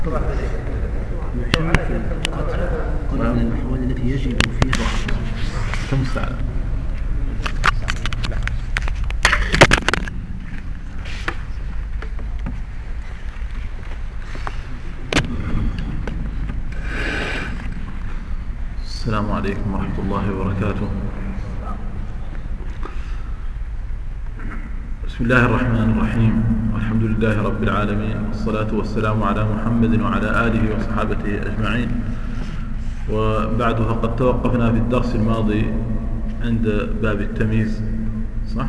يشارك في القدر من الأحوال التي يجب فيها كم ساعة؟ السلام عليكم ورحمة الله وبركاته. بسم الله الرحمن الرحيم، والحمد لله رب العالمين، والصلاة والسلام على محمد وعلى آله وصحابته أجمعين. وبعد فقد توقفنا في الدرس الماضي عند باب التمييز، صح؟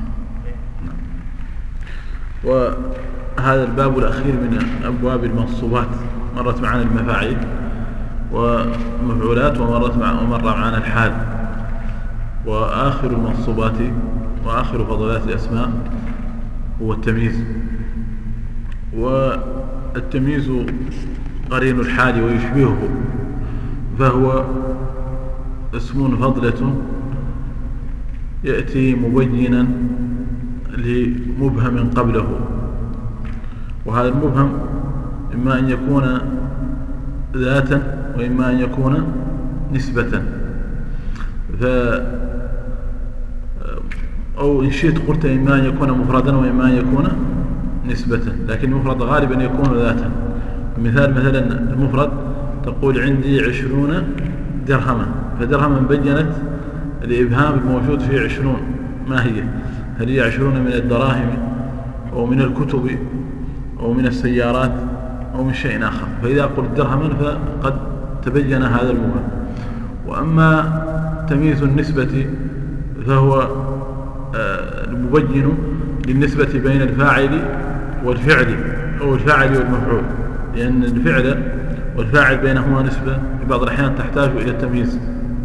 وهذا الباب الأخير من أبواب المنصوبات. مرت معنا المفاعيل ومفعولات ومر معنا الحال. وآخر المنصوبات وآخر فضلات الأسماء هو التمييز. والتمييز قرين الحال ويشبهه، فهو اسم فضلة يأتي مبينا لمبهم قبله، وهذا المبهم إما أن يكون ذاتا وإما أن يكون نسبة. أو إن شئت قلت إما أن يكون مفردا وإما أن يكون نسبة، لكن المفرد غالبا يكون ذاتا. مثلا المفرد تقول عندي 20 درهما، فدرهما بينت الإبهام الموجود في 20 ما هي؟ هل هي 20 من الدراهم أو من الكتب أو من السيارات أو من شيء آخر؟ فإذا قلت درهما فقد تبين هذا المبهم. وأما تمييز النسبة فهو المبين للنسبة بين الفاعل والفعل أو الفاعل والمفعول، لأن الفعل والفاعل بينهما نسبة في بعض الأحيان تحتاج إلى التمييز،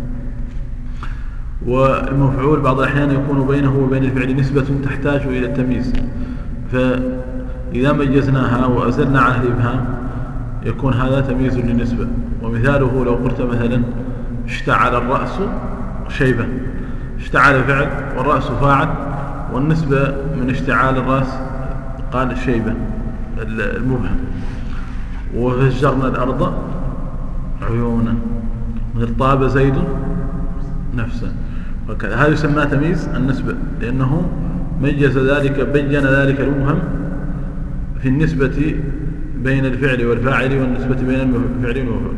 والمفعول بعض الأحيان يكون بينه وبين الفعل نسبة تحتاج إلى التمييز. فإذا ميزناها وأزلنا عنه الإبهام يكون هذا تمييز للنسبة. ومثاله لو قلت مثلا اشتعل الرأس شيبة، اشتعل فعل والرأس فاعل، والنسبة من اشتعال الرأس قال الشيبة المبهم. وفجرنا الأرض عيونا، مثل طاب زيد نفسه، وكذا. هذا يسمى تمييز النسبة، لأنه ميز ذلك، بين ذلك المبهم في النسبة بين الفعل والفاعل والنسبة بين الفعل والمفعول.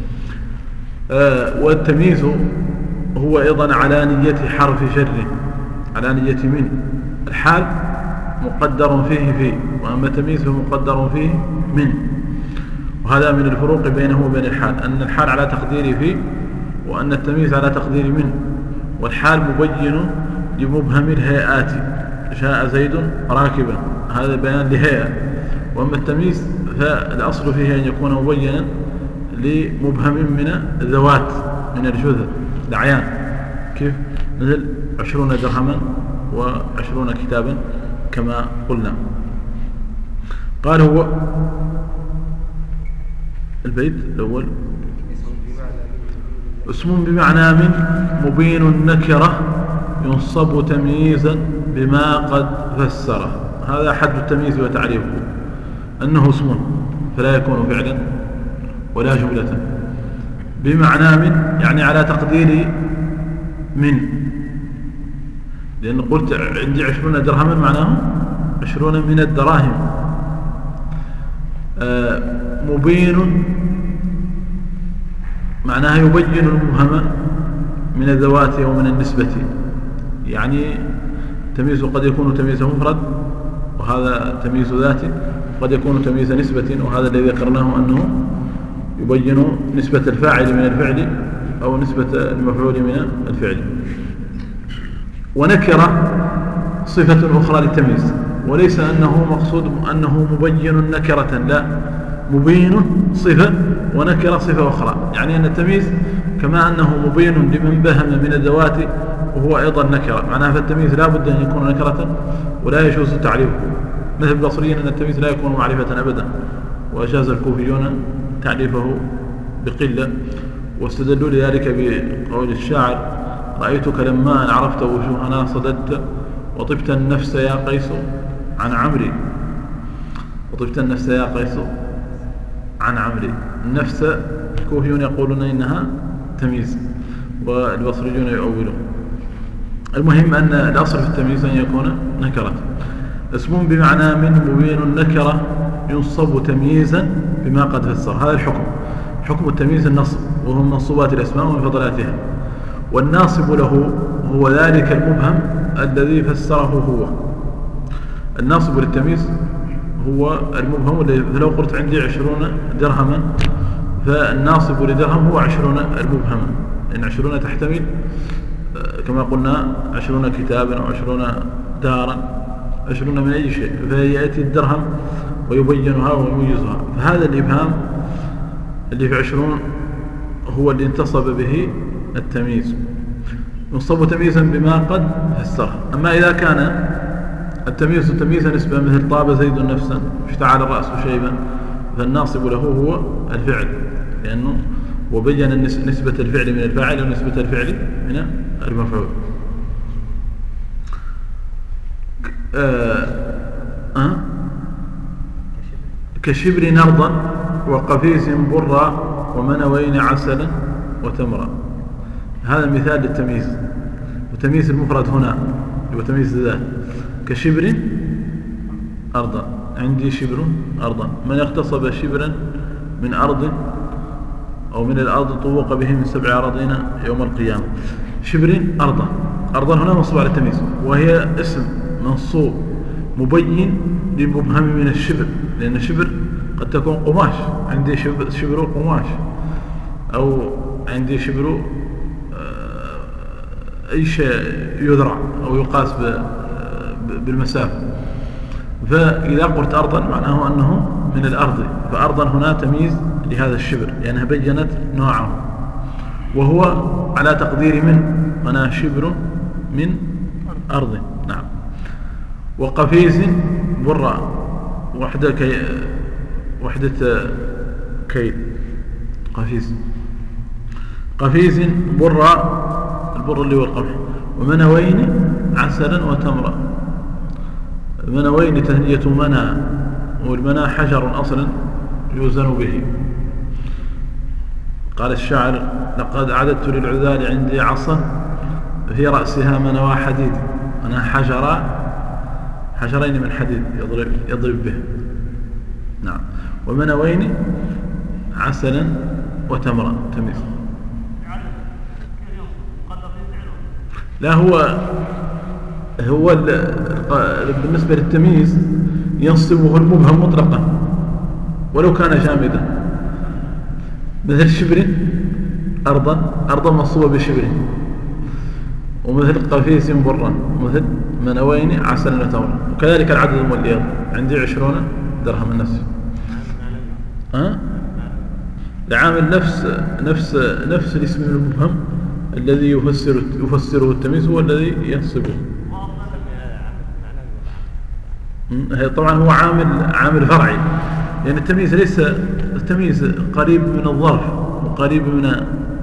والتمييز هو أيضا على نية حرف شر، على نية من. الحال مقدر فيه وأما التمييز فمقدر فيه من. وهذا من الفروق بينه وبين الحال، أن الحال على تقدير فيه وأن التمييز على تقدير من. والحال مبين لمبهم الهيئات، جاء زيد راكبا، هذا بيان لهيئة. وأما التمييز فالأصل فيه أن يكون مبينا لمبهم من الذوات، من الجثث الأعيان، كيف؟ مثل 20 درهما و20 كتابا كما قلنا. قال هو البيت الأول اسم بمعنى من مبين النكرة ينصب تمييزا بما قد فسره. هذا حد التمييز وتعريفه، أنه اسم فلا يكون فعلا ولا جملة. بمعنى من يعني على تقدير من، لأن قلت عندي 20 درهما معناه 20 من الدراهم. مبين معناها يبين المبهم من الذوات أو من النسبة، يعني تمييز قد يكون تمييز مفرد وهذا تمييز ذاتي، قد يكون تمييز نسبة وهذا الذي ذكرناه أنه يبين نسبة الفاعل من الفعل أو نسبة المفعول من الفعل. ونكرة صفة أخرى للتمييز، وليس أنه مقصود أنه مبين نكرة، لا، مبين صفة ونكرة صفة أخرى. يعني أن التمييز كما أنه مبين لمن بهم من الذوات وهو أيضا نكرة، معناها فالتمييز لا بد أن يكون نكرة ولا يجوز تعريفه. مثل البصريين أن التمييز لا يكون معرفة أبدا، وأجاز الكوفيون تعريفه بقلة، واستدلوا لذلك بقول الشاعر: رأيتك لما أن عرفت وجوهنا صددت، وطبت النفس يا قيس عن عمري. وطبت النفس يا قيس عن عمرو. نفس الكوفيون يقولون إنها تمييز والبصريون يؤولون. المهم أن الأصل في التمييز أن يكون نكرة. اسم بمعنى من مبين النكرة ينصب تمييزا بما قد فسر. هذا الحكم، حكم التمييز النصب، وهو من منصوبات الأسماء ومن فضلاتها. والناصب له هو ذلك المبهم الذي فسره هو. الناصب للتمييز هو المبهم الذي، فلو قلت عندي 20 درهما فالناصب لدرهم هو 20 المبهمة، لأن 20 تحتمل كما قلنا 20 كتابا أو 20 دارا، 20 من أي شيء، فيأتي الدرهم ويبينها ويميزها. فهذا الإبهام اللي في 20 هو اللي انتصب به التمييز، ينصب تمييزا بما قد فسره. أما إذا كان التمييز تمييزا نسبة مثل طاب زيد نفسا اشتعل الرأس شيبا، فالناصب له هو الفعل، لأنه وبين نسبة الفعل من الفاعل ونسبة الفعل من المفعول. كشبر نرضا وقفيز برا ومنوين عسلا وتمرا. هذا مثال للتمييز، وتمييز المفرد هنا وتمييز ذات. كشبر أرضا، عندي شبر أرضا، من اغتصب شبرا من أرض أو من الأرض طوق به من 7 أراضين يوم القيامة. شبر أرضا، أرضا هنا منصوب على التمييز، وهي اسم منصوب مبين للمبهم من الشبر، لأن الشبر قد تكون قماش، عندي شبر قماش، أو عندي شبر أي شيء يذرع أو يقاس بالمسافة. فإذا قلت أرضا معناه أنه من الأرض، فأرضا هنا تمييز لهذا الشبر لأنها بينت نوعه، وهو على تقدير من، أنا شبر من أرض. نعم. وقفيز برا، وحدة كيل، قفيز برا، البر اللي هو القمح. ومنوين عسلا وتمرا. منوين تهنية منى، والمنى حجر أصلا يوزن به. قال الشاعر: لقد عددت للعذال عندي عصا في رأسها منوى حديد. أنا حجرين من حديد يضرب به. نعم. ومنوين عسلا وتمرا تمييز. لا، هو بالنسبة للتمييز ينصبه المبهم مطلقا ولو كان جامدا، مثل شبر أرضا منصوبة بشبر، ومثل قفيس برا، ومثل منوين عسلا وتمرا. وكذلك العدد الموليات، عندي 20 درهم النفس. لعامل نفس الاسم المبهم الذي يفسره التمييز هو الذي ينصبه. طبعا هو عامل فرعي، لأن التمييز ليس التمييز قريب من الظرف وقريب من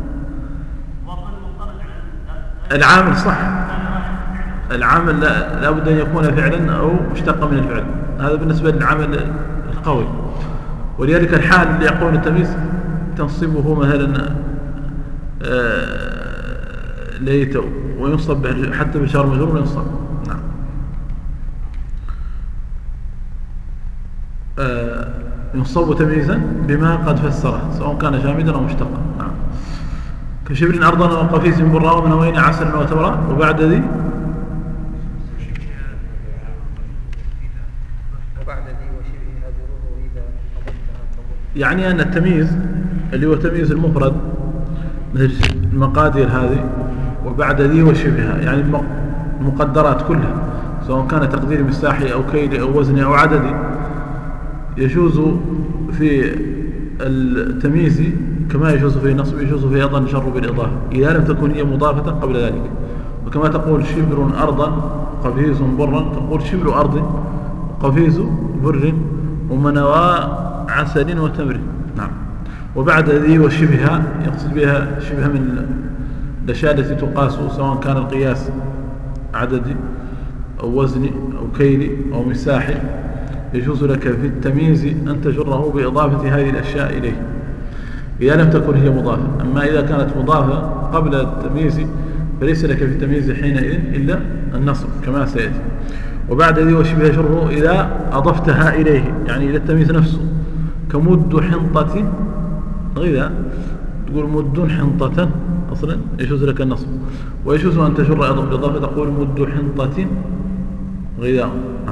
العامل. صح، العامل لا بد أن يكون فعلا أو مشتقا من الفعل، هذا بالنسبة للعامل القوي. ولذلك الحال اللي يقول التمييز تنصبه مثلا ليته، وينصب حتى بشار مجرور ينصب. نعم. ينصب تمييزا بما قد فسره، سواء كان جامدا أو مشتقا. نعم. كشبر أرضا وقفيز برا ومنوين عسلا وتمرا. وبعد ذي يعني أن التمييز اللي هو تمييز المفرد مثل المقادير هذه، وبعد ذي وشبهها، يعني المقدرات كلها سواء كان تقدير مساحي أو كيلي أو وزني أو عددي، يجوز في التمييز كما يجوز في النصب، يجوز في أيضا الجر بالإضافة إذا لم تكن هي مضافة قبل ذلك. وكما تقول شبر أرضا قفيز برا، تقول شبر أرض قفيز بر ومنوى عسل وتمر. نعم. وبعد ذي وشبهها يقصد بها شبه من الأشياء التي تقاس، سواء كان القياس عددي أو وزني أو كيلي أو مساحي يجوز لك في التمييز أن تجره بإضافة هذه الأشياء إليه إذا لم تكن هي مضافة. أما إذا كانت مضافة قبل التمييز فليس لك في التمييز حينئذ إلا النصب كما سيأتي. وبعد ذي وشبه جره إذا أضفتها إليه يعني إلى التمييز نفسه، كمد حنطة غذاء، تقول مد حنطة أصلا يجوز لك النصب، ويجوز أن تجر أيضا بالإضافة تقول مد حنطة غذاء.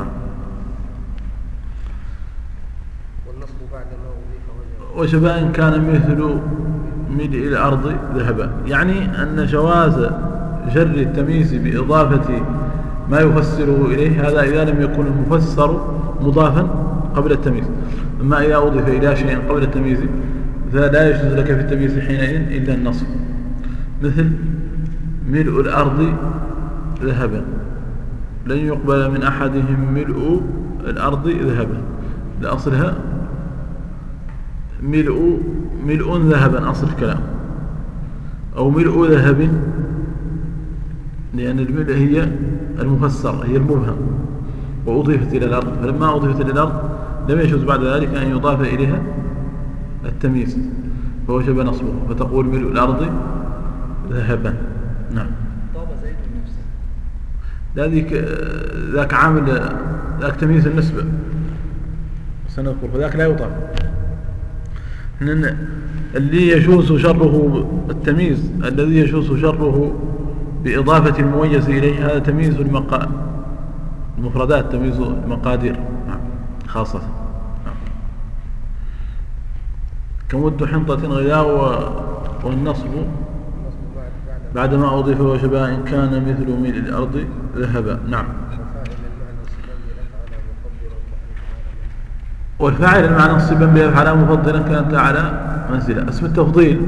والنصب بعد ما أضيف وشباء كان مثل ملء الأرض ذهبا، يعني أن جواز جر التمييز بإضافة ما يفسره إليه هذا إذا لم يكن المفسر مضافا قبل التمييز. أما إذا أضيف إلى شيء قبل التمييز فلا يجوز لك في التمييز حينئذ إلا النصب، مثل ملء الأرض ذهبا، لن يقبل من أحدهم ملء الأرض ذهبا، لأصلها ملء ذهبا أصل الكلام، أو ملء ذهب، لأن الملء هي المفسر هي المبهم وأضيفت إلى الأرض، فلما أضيفت إلى الأرض لم يجوز بعد ذلك أن يضاف إليها التمييز فهو شبه نصبه، فتقول ملء الأرض ذهبا. نعم. طاب زيد نفسه ذاك عامل ذاك تمييز النسبة سنذكر، فذاك لا يطاف. اللي يجوز شره التمييز الذي يجوز شره بإضافة المميز إليه هذا تمييز المفردات، تمييز المقادير خاصة. كمد حنطة غذاء والنصب بعدما أضيف وشبه إن كان مثل ملء الأرض ذهبا. نعم. والفاعل المعنى نصبا بأفعال مفضلا كانت على منزلة. اسم التفضيل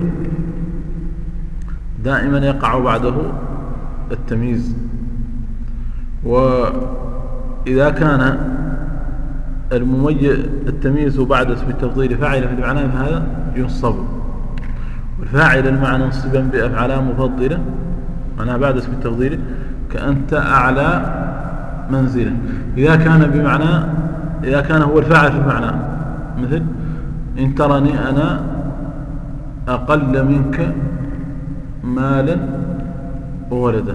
دائما يقع بعده التمييز، وإذا كان التمييز بعد اسم التفضيل فاعل في المعنى فهذا ينصب. والفاعل المعنى نصبا بأفعال مفضلة معناها بعد اسم التفضيل كأنت أعلى منزلة، إذا كان هو الفاعل في المعنى، مثل إن ترني أنا أقل منك مالا وولدا.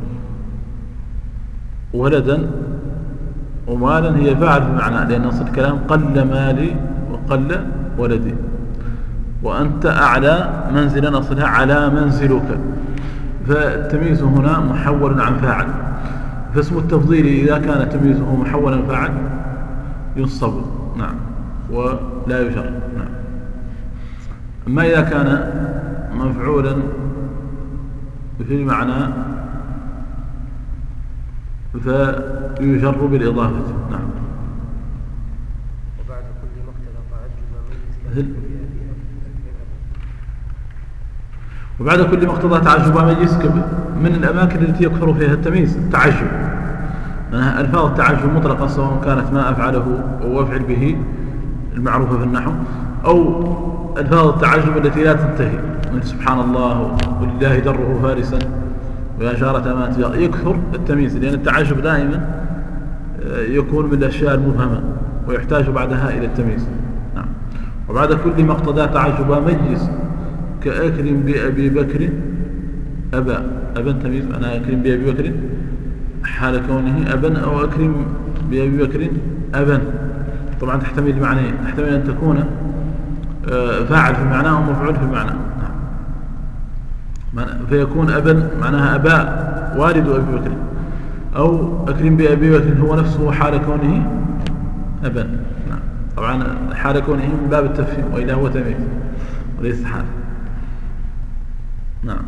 ولدا ومالا هي فاعل في المعنى، لأن أصل الكلام قل مالي وقل ولدي. وأنت أعلى منزلا أصلها على منزلك، فالتمييز هنا محول عن فاعل، فاسم التفضيل إذا كان تمييزه محولا عن فاعل ينصب. نعم. ولا يجر. نعم. أما إذا كان مفعولا في المعنى فيجر بالإضافة. نعم. وبعد كل مقتضى تعجب وبعد كل مقتضى تعجب مجلس من الأماكن التي يكثر فيها التمييز التعجب، ألفاظ التعجب مطلقة سواء كانت ما أفعله أو أفعل به المعروفة في النحو، أو ألفاظ التعجب التي لا تنتهي، من سبحان الله ولله دره فارسا ويا جارة ما تجار، يكثر التمييز، لأن التعجب دائما يكون من الأشياء المبهمة ويحتاج بعدها إلى التمييز. نعم. وبعد كل مقتضى تعجب مجلس كأكرم بأبي بكر أبا تمييز، أنا أكرم بأبي بكر حال كونه أبا، أو أكرم بأبي بكر أبا. طبعا تحتمل المعنى، تحتمل أن تكون فاعل في المعنى أو مفعول في المعنى. فيكون أبا معناها أباء والد أبي بكر، أو أكرم بأبي بكر هو نفسه حال كونه أبا. طبعا حال كونه من باب التفهيم، وإلا هو تمييز وليس حال. نعم.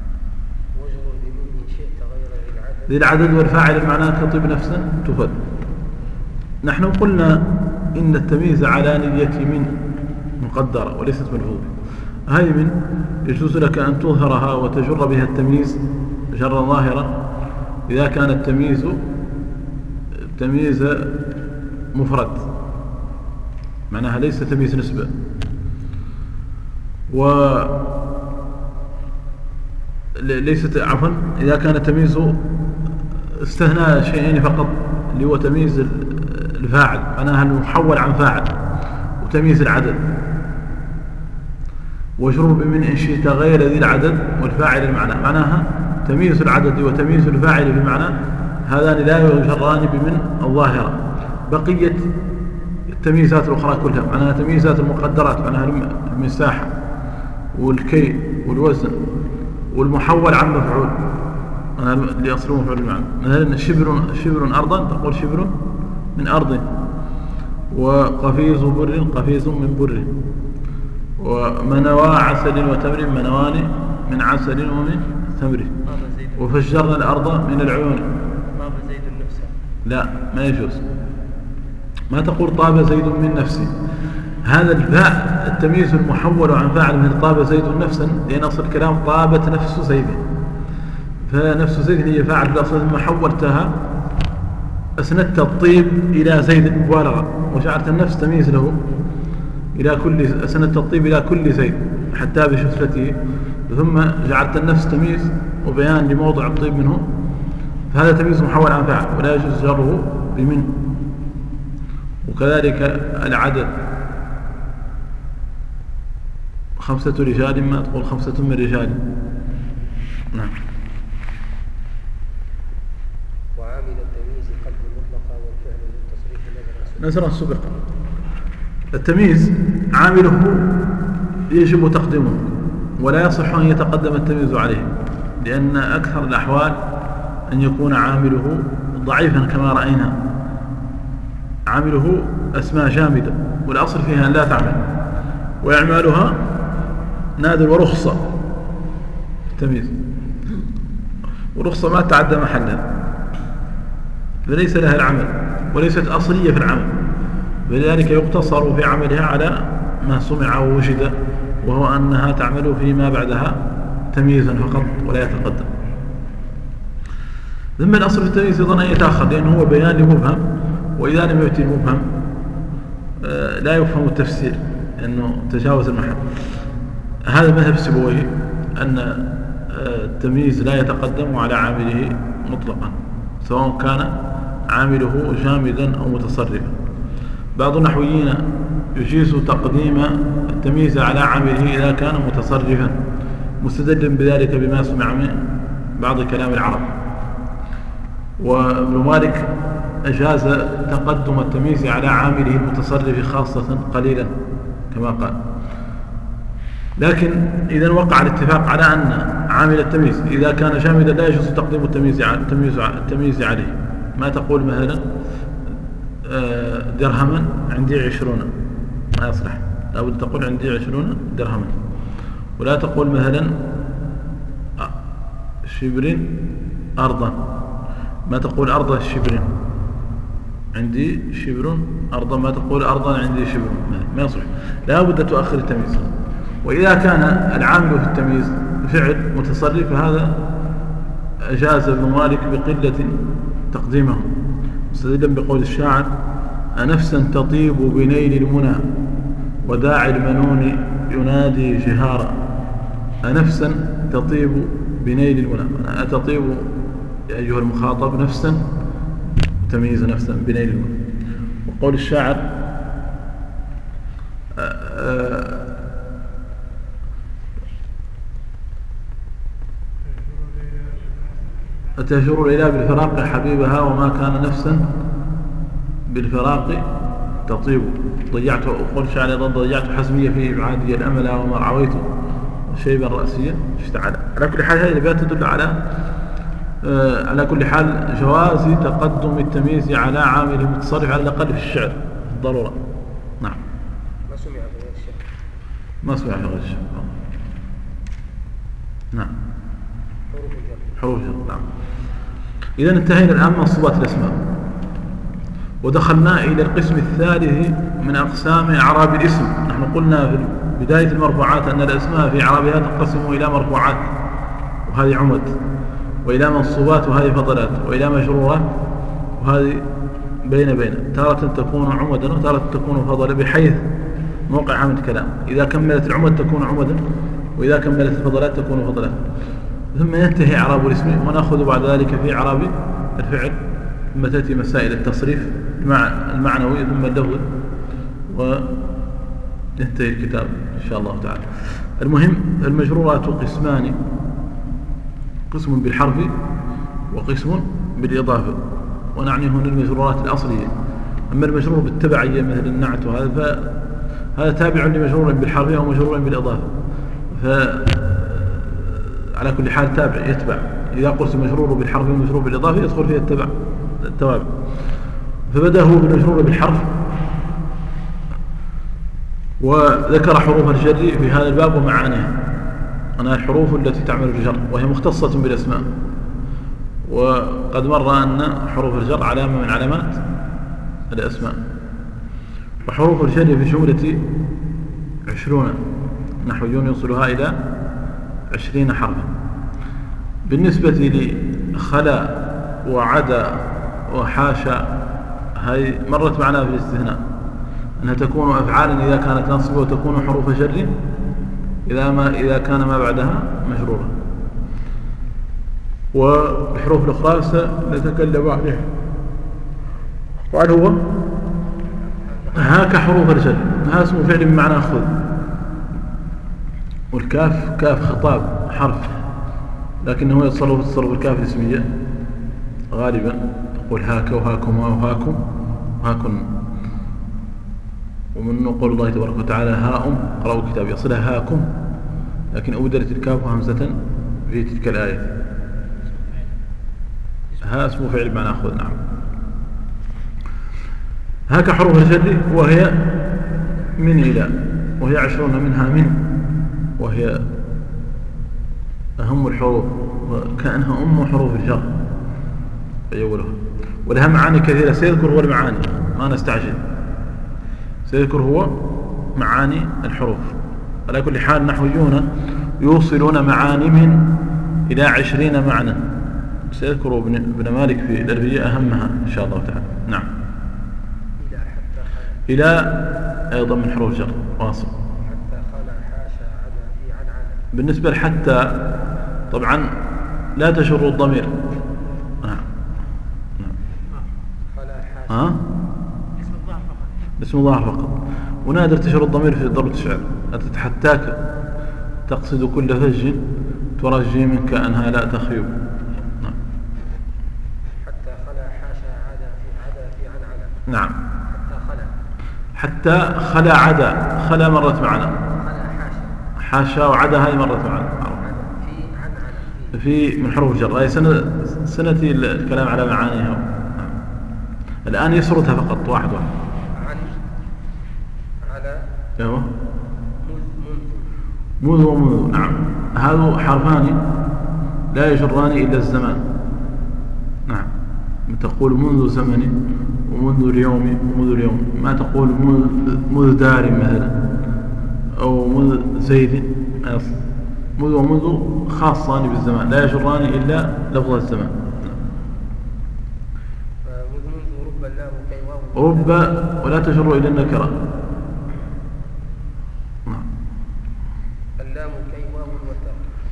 ذي العدد والفاعل معناه كطب نفسا تفد. نحن قلنا إن التمييز على نية من مقدرة وليست ملحوظة. هذه من يجوز لك أن تظهرها وتجر بها التمييز جر ظاهرة إذا كان التمييز مفرد، معناها ليس تمييز نسبة. ليست عفوا إذا كان التمييز استثناء شيئين فقط، اللي هو تمييز الفاعل معناها المحول عن فاعل، وتمييز العدد. وشروب من إن شئت غير ذي العدد والفاعل المعنى، معناها تمييز العدد وتمييز الفاعل في المعنى، هذان لا يجران بمن الظاهرة. بقية التمييزات الأخرى كلها معناها تمييزات المقدرات، معناها المساحة والكي والوزن والمحول عن مفعول، معناها اللي أصله مفعول المعنى. مثلا شبر أرضا تقول شبر من أرض، وقفيز بر قفيز من بر، ومنوى عسل وتمر منوان من عسل ومن تمر، وفجرنا الأرض من العيون. طاب زيد نفسه، لا ما يجوز، ما تقول طاب زيد من نفسه. هذا الفاء التمييز المحول عن فاعل من طاب زيد نفسا، لأن أصل الكلام طابت نفس زيد، فنفس زيد هي فاعل في الأصل، ثم حولتها أسندت الطيب إلى زيد مبالغة، وجعلت النفس تمييز له إلى كل، أسندت الطيب إلى كل زيد حتى بشفلته، ثم جعلت النفس تمييز وبيان لموضع الطيب منه، فهذا تمييز محول عن فاعل ولا يجوز جره بمن. وكذلك العدد 5 رجال، ما تقول 5 من رجال. نعم. وعامل التمييز قلب المطلقة والفعل للتصريف نزرا سبق. التمييز عامله يجب تقديمه، ولا يصح أن يتقدم التمييز عليه، لأن أكثر الأحوال أن يكون عامله ضعيفا كما رأينا، عامله أسماء جامدة والأصل فيها أن لا تعمل، وإعمالها نادر ورخصة. التمييز ورخصة ما تعدى محلها، فليس لها العمل وليست أصلية في العمل، فلذلك يقتصر في عملها على ما سمع ووجد، وهو أنها تعمل فيما بعدها تمييزا فقط ولا يتقدم. ثم الأصل في التمييز أيضا أن يتأخر، لأنه هو بيان لمبهم، وإذا لم يأتي المبهم لا يفهم التفسير لأنه تجاوز المحل. هذا مذهب سيبويه أن التمييز لا يتقدم على عامله مطلقا، سواء كان عامله جامدا أو متصرفا. بعض النحويين يجيز تقديم التمييز على عامله إذا كان متصرفا، مستدلا بذلك بما سمع من بعض كلام العرب. وابن مالك أجاز تقدم التمييز على عامله المتصرف خاصة قليلا كما قال. لكن إذا وقع الاتفاق على أن عامل التمييز إذا كان جامدا لا يجوز تقديم التمييز عليه. ما تقول مثلا درهما عندي 20، ما يصلح، لابد تقول عندي 20 درهما، ولا تقول مثلا شبر أرضا، ما تقول أرض شبر، عندي شبر أرضا، ما تقول أرضا عندي شبر، ما يصلح، لا بد تؤخر التمييز. وإذا كان العامل في التمييز فعل متصرف فهذا أجاز ابن مالك بقلة تقديمه، مستدلا بقول الشاعر: أنفسا تطيب بنيل المنى وداعي المنون ينادي جهارا. أنفسا تطيب بنيل المنى، أنا أتطيب أيها المخاطب نفسا، تمييز نفسا بنيل المنى. وقول الشاعر: أتهجر ليلى بالفراق حبيبها وما كان نفسا بالفراق تطيب. ضيعت، وقول الشاعر أيضا: ضيعت حزمية في إبعادي الأمل وما رعويت شيبا رأسيا اشتعل. على كل حال هذه الأبيات تدل على كل حال جواز تقدم التمييز على عامل المتصرف على الأقل في الشعر الضرورة. نعم. ما سمع في غير الشعر، ما سمع في غير الشعر. نعم. حروف الجر. نعم. إذا انتهينا الآن من منصوبات الأسماء، ودخلنا إلى القسم الثالث من أقسام إعراب الاسم. نحن قلنا في بداية المرفوعات أن الأسماء في إعرابها تنقسم إلى مرفوعات وهذه عمد، وإلى منصوبات وهذه فضلات، وإلى مجرورات وهذه بين تارة تكون عمدا وتارة تكون فضلا بحيث موقع عمد الكلام. إذا كملت العمد تكون عمدا، وإذا كملت الفضلات تكون فضلات. ثم ينتهي إعراب الاسم ونأخذ بعد ذلك في إعراب الفعل، ثم تأتي مسائل التصريف المعنوي ثم اللفظي، وينتهي الكتاب إن شاء الله تعالى. المهم المجرورات قسمان، قسم بالحرف وقسم بالإضافة، ونعني هنا المجرورات الأصلية. أما المجرور بالتبعية مثل النعت وهذا فهذا تابع لمجرور بالحرف أو مجرور بالإضافة، فعلى كل حال تابع يتبع. إذا قلت مجرور بالحرف ومجرور بالإضافة يدخل فيه التوابع. فبدأ هو بالمجرور بالحرف، وذكر حروف الجر في هذا الباب ومعانيها، أنها الحروف التي تعمل الجر وهي مختصة بالأسماء. وقد مر أن حروف الجر علامة من علامات الأسماء. وحروف الجر في جملة 20 نحويون يوصلها إلى 20 حرفا. بالنسبة لخلا وعدا وحاشا هاي مرت معنا في الاستثناء، أنها تكون أفعالا إذا كانت نصبة، وتكون حروف جر إذا كان ما بعدها مجرورا. والحروف الأخرى سنتكلم عليها. وعن هو هاك حروف الجر، ها اسم فعل بمعنى خذ، والكاف كاف خطاب حرف، لكنه يتصرف الكاف الاسمية غالبا، تقول هاك وهاكما وهاكم وهاكن. ومن قول الله تبارك وتعالى هاؤم قرأوا الكتاب، يصلها هاكم، لكن أبدلت الكاف همزة في تلك الآية. ها اسم فعل بمعنى خذ. نعم. هاك حروف الجر وهي من إلى، وهي 20 منها من، وهي أهم الحروف وكأنها أم حروف الجر يقولها، ولها معاني كثيرة. سيذكر هو المعاني، ما نستعجل، سيذكر هو معاني الحروف. على كل حال نحويون يوصلون معاني من إلى 20 معنى، سيذكر ابن مالك في الألفية أهمها إن شاء الله تعالى. نعم. إلى أيضا من حروف الجر واصل. بالنسبة لحتى طبعا لا تشر الضمير. نعم. اسم ظاهر فقط، ونادر تشر الضمير في ضربة الشعر. أتتحتاك تقصد كل فج ترجي منك أنها لا تخيب. نعم. حتى خلا حاشا عدا في عن. نعم. حتى خلا عدا، خلا مرت معنا، حاشا وعدا هذه مرت معنا في من حروف الجر. هذه سنتي الكلام على معانيها. نعم. الآن يسردها فقط واحد. عن على ايوه منذ ومنذ. نعم. هذا حرفان لا يجران إلا الزمان. نعم. تقول منذ زمن ومنذ اليوم ومنذ اليوم، ما تقول منذ دار مثلا أو منذ زيد. منذ ومنذ خاصان بالزمان، لا يجران إلا لفظ الزمان. رب ولا تجر إلى النكرة. نعم. اللام كي واو والتاء.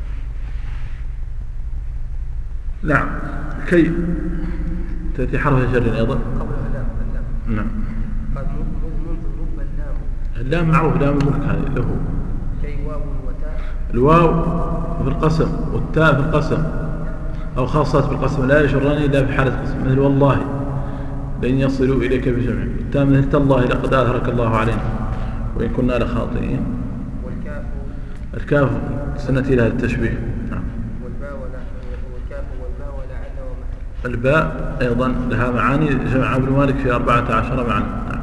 نعم. كي تأتي حرف جر أيضا قبلها اللام. نعم. قال منذ رب اللام معروف، لام الملك هذه له. كي واو وتاء. الواو في القسم والتاء في القسم أو خاصات في القسم، لا يجران إلا في حالة قسم، مثل والله لن يصلوا إليك بجمع. التاء مثل تالله لقد أظهرك الله علينا وإن كنا لخاطئين. والكاف الكاف سنتي لها التشبيه. نعم. والكاف والباء ولعل ومتى. الباء أيضا لها معاني، جمع ابن مالك في 14 معنى. نعم.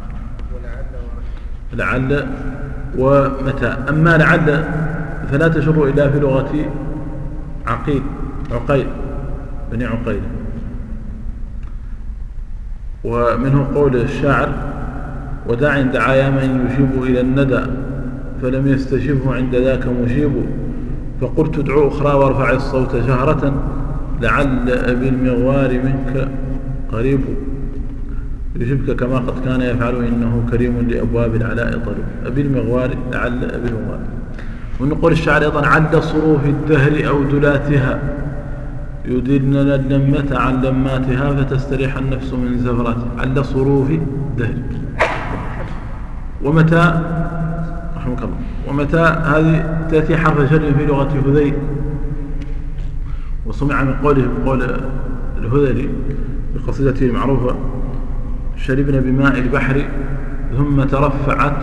لعل ومتى. أما لعل فلا تجر إلا في لغة عقيل بني عقيل. ومنه قول الشاعر وداع دعايا من يجيب إلى الندى فلم يستجبه عند ذاك مجيب، فقلت ادعو أخرى وارفع الصوت جهرة لعل أبي المغوار منك قريب يجبك كما قد كان يفعل إنه كريم لأبواب العلاء طلب. أبي المغوار لعل أبي المغوار. ونقول الشعر أيضا عد صروف الدهر أو دلاتها يدلن اللمة عن لماتها فتستريح النفس من زفراتها على صروف دهر. ومتى رحمك الله، ومتى هذه تأتي حرف جر في لغة هذيل، وسمع من قوله بقول الهذلي بقصيدته المعروفة: شربنا بماء البحر ثم ترفعت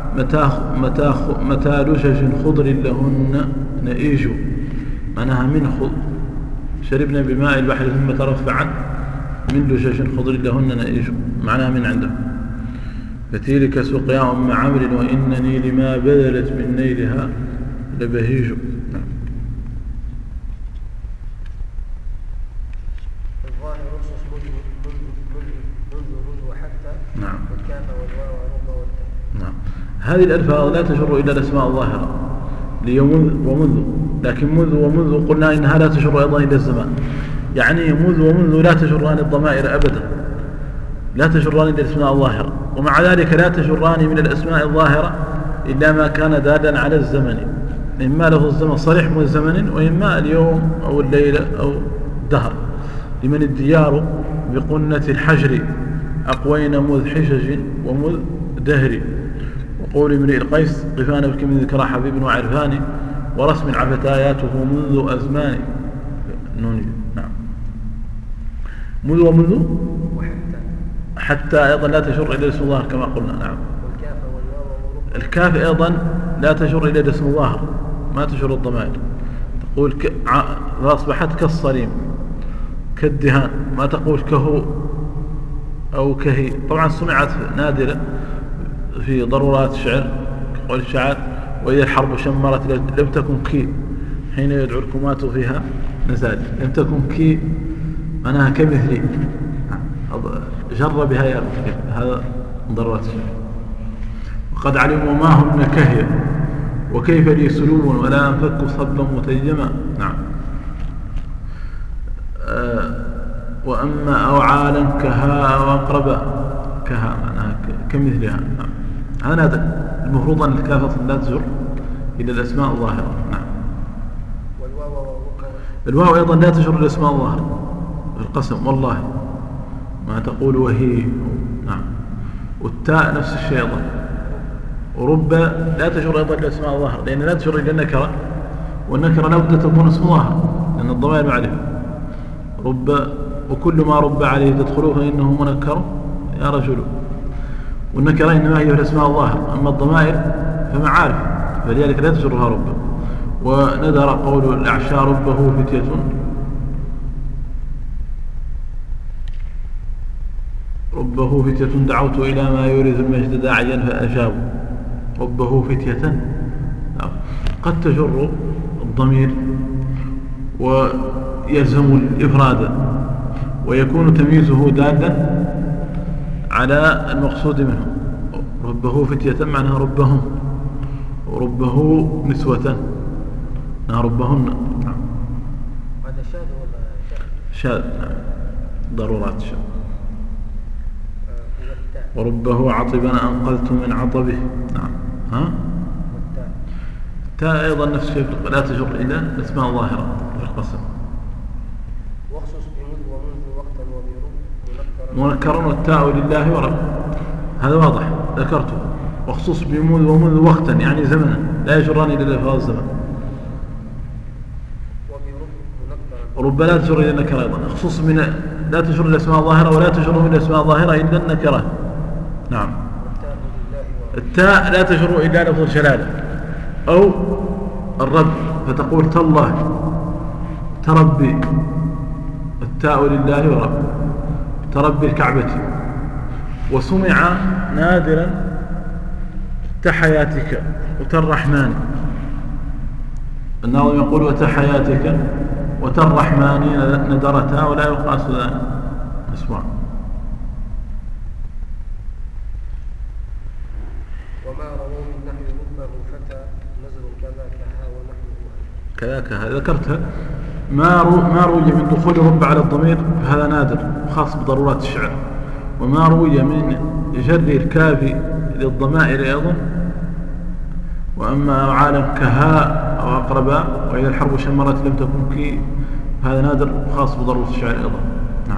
متى لجج خضر لهن نئيج. معناها من شربنا بماء البحر ثم ترفعت من لجج خضر لهن نئيج، معناها من عنده. فتلك سقيا أم عمرو وإنني لما بذلت من نيلها لبهيج. الظاهر رصص منذ وحتى. نعم. والكاف والواو ورب والتاء. نعم. هذه الألفاظ لا تجر إلا الأسماء الظاهرة ليمذ ومنذ، لكن منذ ومنذ قلنا إنها لا تجر أيضا إلى الزمان، يعني منذ ومنذ لا تجران الضمائر أبدا، لا تجران إلا الأسماء الظاهرة. ومع ذلك لا تجران من الأسماء الظاهرة إلا ما كان دالا على الزمن، إما له الزمن صريح من الزمن، وإما اليوم أو الليلة أو الدهر. لمن الديار بقنة الحجر أقوين مذ حجج ومذ دهر. وقول امرئ القيس: قفان بك من ذكرى حبيب وعرفان ورسم عفت آياته منذ أزمان. نعم. منذ ومنذ حتى أيضا لا تجر إلى اسم الظاهر كما قلنا. نعم. والكاف والواو ورب. الكاف أيضا لا تجر إلى اسم الظاهر، ما تجر الضمائر. تقول فأصبحت كالصريم كالدهان، ما تقول كهو أو كهي. طبعا سمعت نادرة في ضرورات الشعر كقول الشاعر: وإذا الحرب شمرت لم تكن كي حين يدعو الكمات فيها نزال. لم تكن كي معناها كمثلي، جر بها هذا من ضرورات الشعر. وقد علموا ما هن كهي وكيف لي سلوب ولا أنفك صبا متيما. نعم. وأما أوعالا كها وأقربا، كها معناها كمثلها. نعم. هذا المفروض أن الكافة لا تجر إلى الأسماء الظاهرة. نعم. الواو أيضا لا تجر الأسماء الظاهرة في القسم والله، ما تقول وهي. نعم. والتاء نفس الشيء أيضا. ورب لا تجر أيضا الأسماء الظاهرة، لأن لا تجر إلى النكرة، والنكرة لا بد تكون اسم ظاهر لأن الضمائر معرفة. رب وكل ما رب عليه تدخلوه فإنه منكر يا رجل. والنكرة إنما هي الأسماء الظاهر، أما الضمائر فمعارف، فلذلك لا تجرها رب. وندر قول الأعشى: ربه فتية دعوت إلى ما يورث المجد داعيا فأجابوا. ربه فتية قد تجر الضمير ويلزم الإفراد، ويكون تمييزه دالا على المقصود منه. ربه فتية معناها ربهم، وربه نسوة ربهن. نعم. هذا شاذ ولا شاذ؟ نعم. ضرورات شاذ. وربه عطبا أنقذت من عطبه. نعم. ها؟ تاء أيضا نفس الشيء، لا تجر إلى الأسماء الظاهرة في القسم. واخصص بمذ ومنذ وقتا وبرب منكر والتاء لله ورب، هذا واضح ذكرته. واخصص بمذ ومنذ وقتا يعني زمنا، لا يجران إلى الألفاظ الزمن. ورب لا تجر إلى النكرة أيضا. اخصص من لا تجر الأسماء الظاهرة، ولا تجر من الأسماء الظاهرة إلا النكرة. نعم. التاء لا تجر إلا لفظ الجلالة أو الرب، فتقول تالله تربي. التاء لله ورب، تربي الكعبة. وسمع نادرا تحياتك وتالرحمن. الناظم يقول: وتحياتك وتالرحمن ندرتا ولا يقاس ذلك. اسمع. وما رووا من نحو ربه فتى نزر كذا كها ونحوها. كذا كها ذكرتها. ما روي من دخول رب على الضمير فهذا نادر خاص بضرورات الشعر. وما روي من جر الكاف للضمائر أيضا. وأما عالم كها أو أقربا وإذا الحرب شمرت لم تكن كي هذا نادر خاص بضرورة الشعر أيضا. نعم.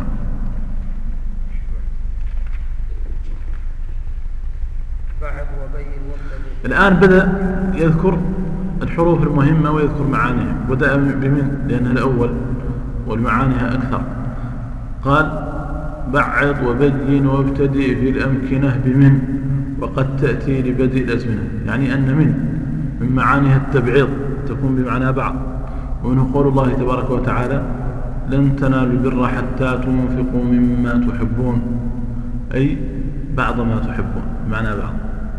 بعد وبين وابتدئ. الآن بدأ يذكر الحروف المهمة ويذكر معانيها. بدأ بمن لأنها الأول والمعانيها أكثر. قال بعد وبين وابتدئ في الأمكنة بمن وقد تأتي لبدء الأزمنة، يعني أن من معانيها التبعيض تكون بمعنى بعض. ومنه قول الله تبارك وتعالى لن تنالوا البر حتى تنفقوا مما تحبون، أي بعض ما تحبون بمعنى بعض.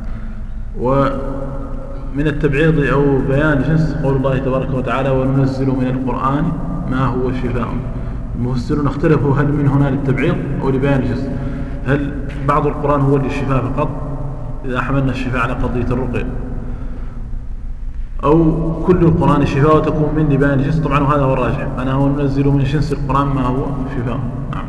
ومن التبعيض أو بيان جنس قول الله تبارك وتعالى وننزل من القرآن ما هو شفاء. المفسرون اختلفوا هل من هنا للتبعيض أو لبيان الجنس، هل بعض القرآن هو للشفاء فقط إذا حملنا الشفاء على قضية الرقية، أو كل القرآن الشفاء وتكون من لبيان الجنس. طبعا وهذا هو الراجح، أنا هو ننزل من جنس القرآن ما هو شفاء. نعم.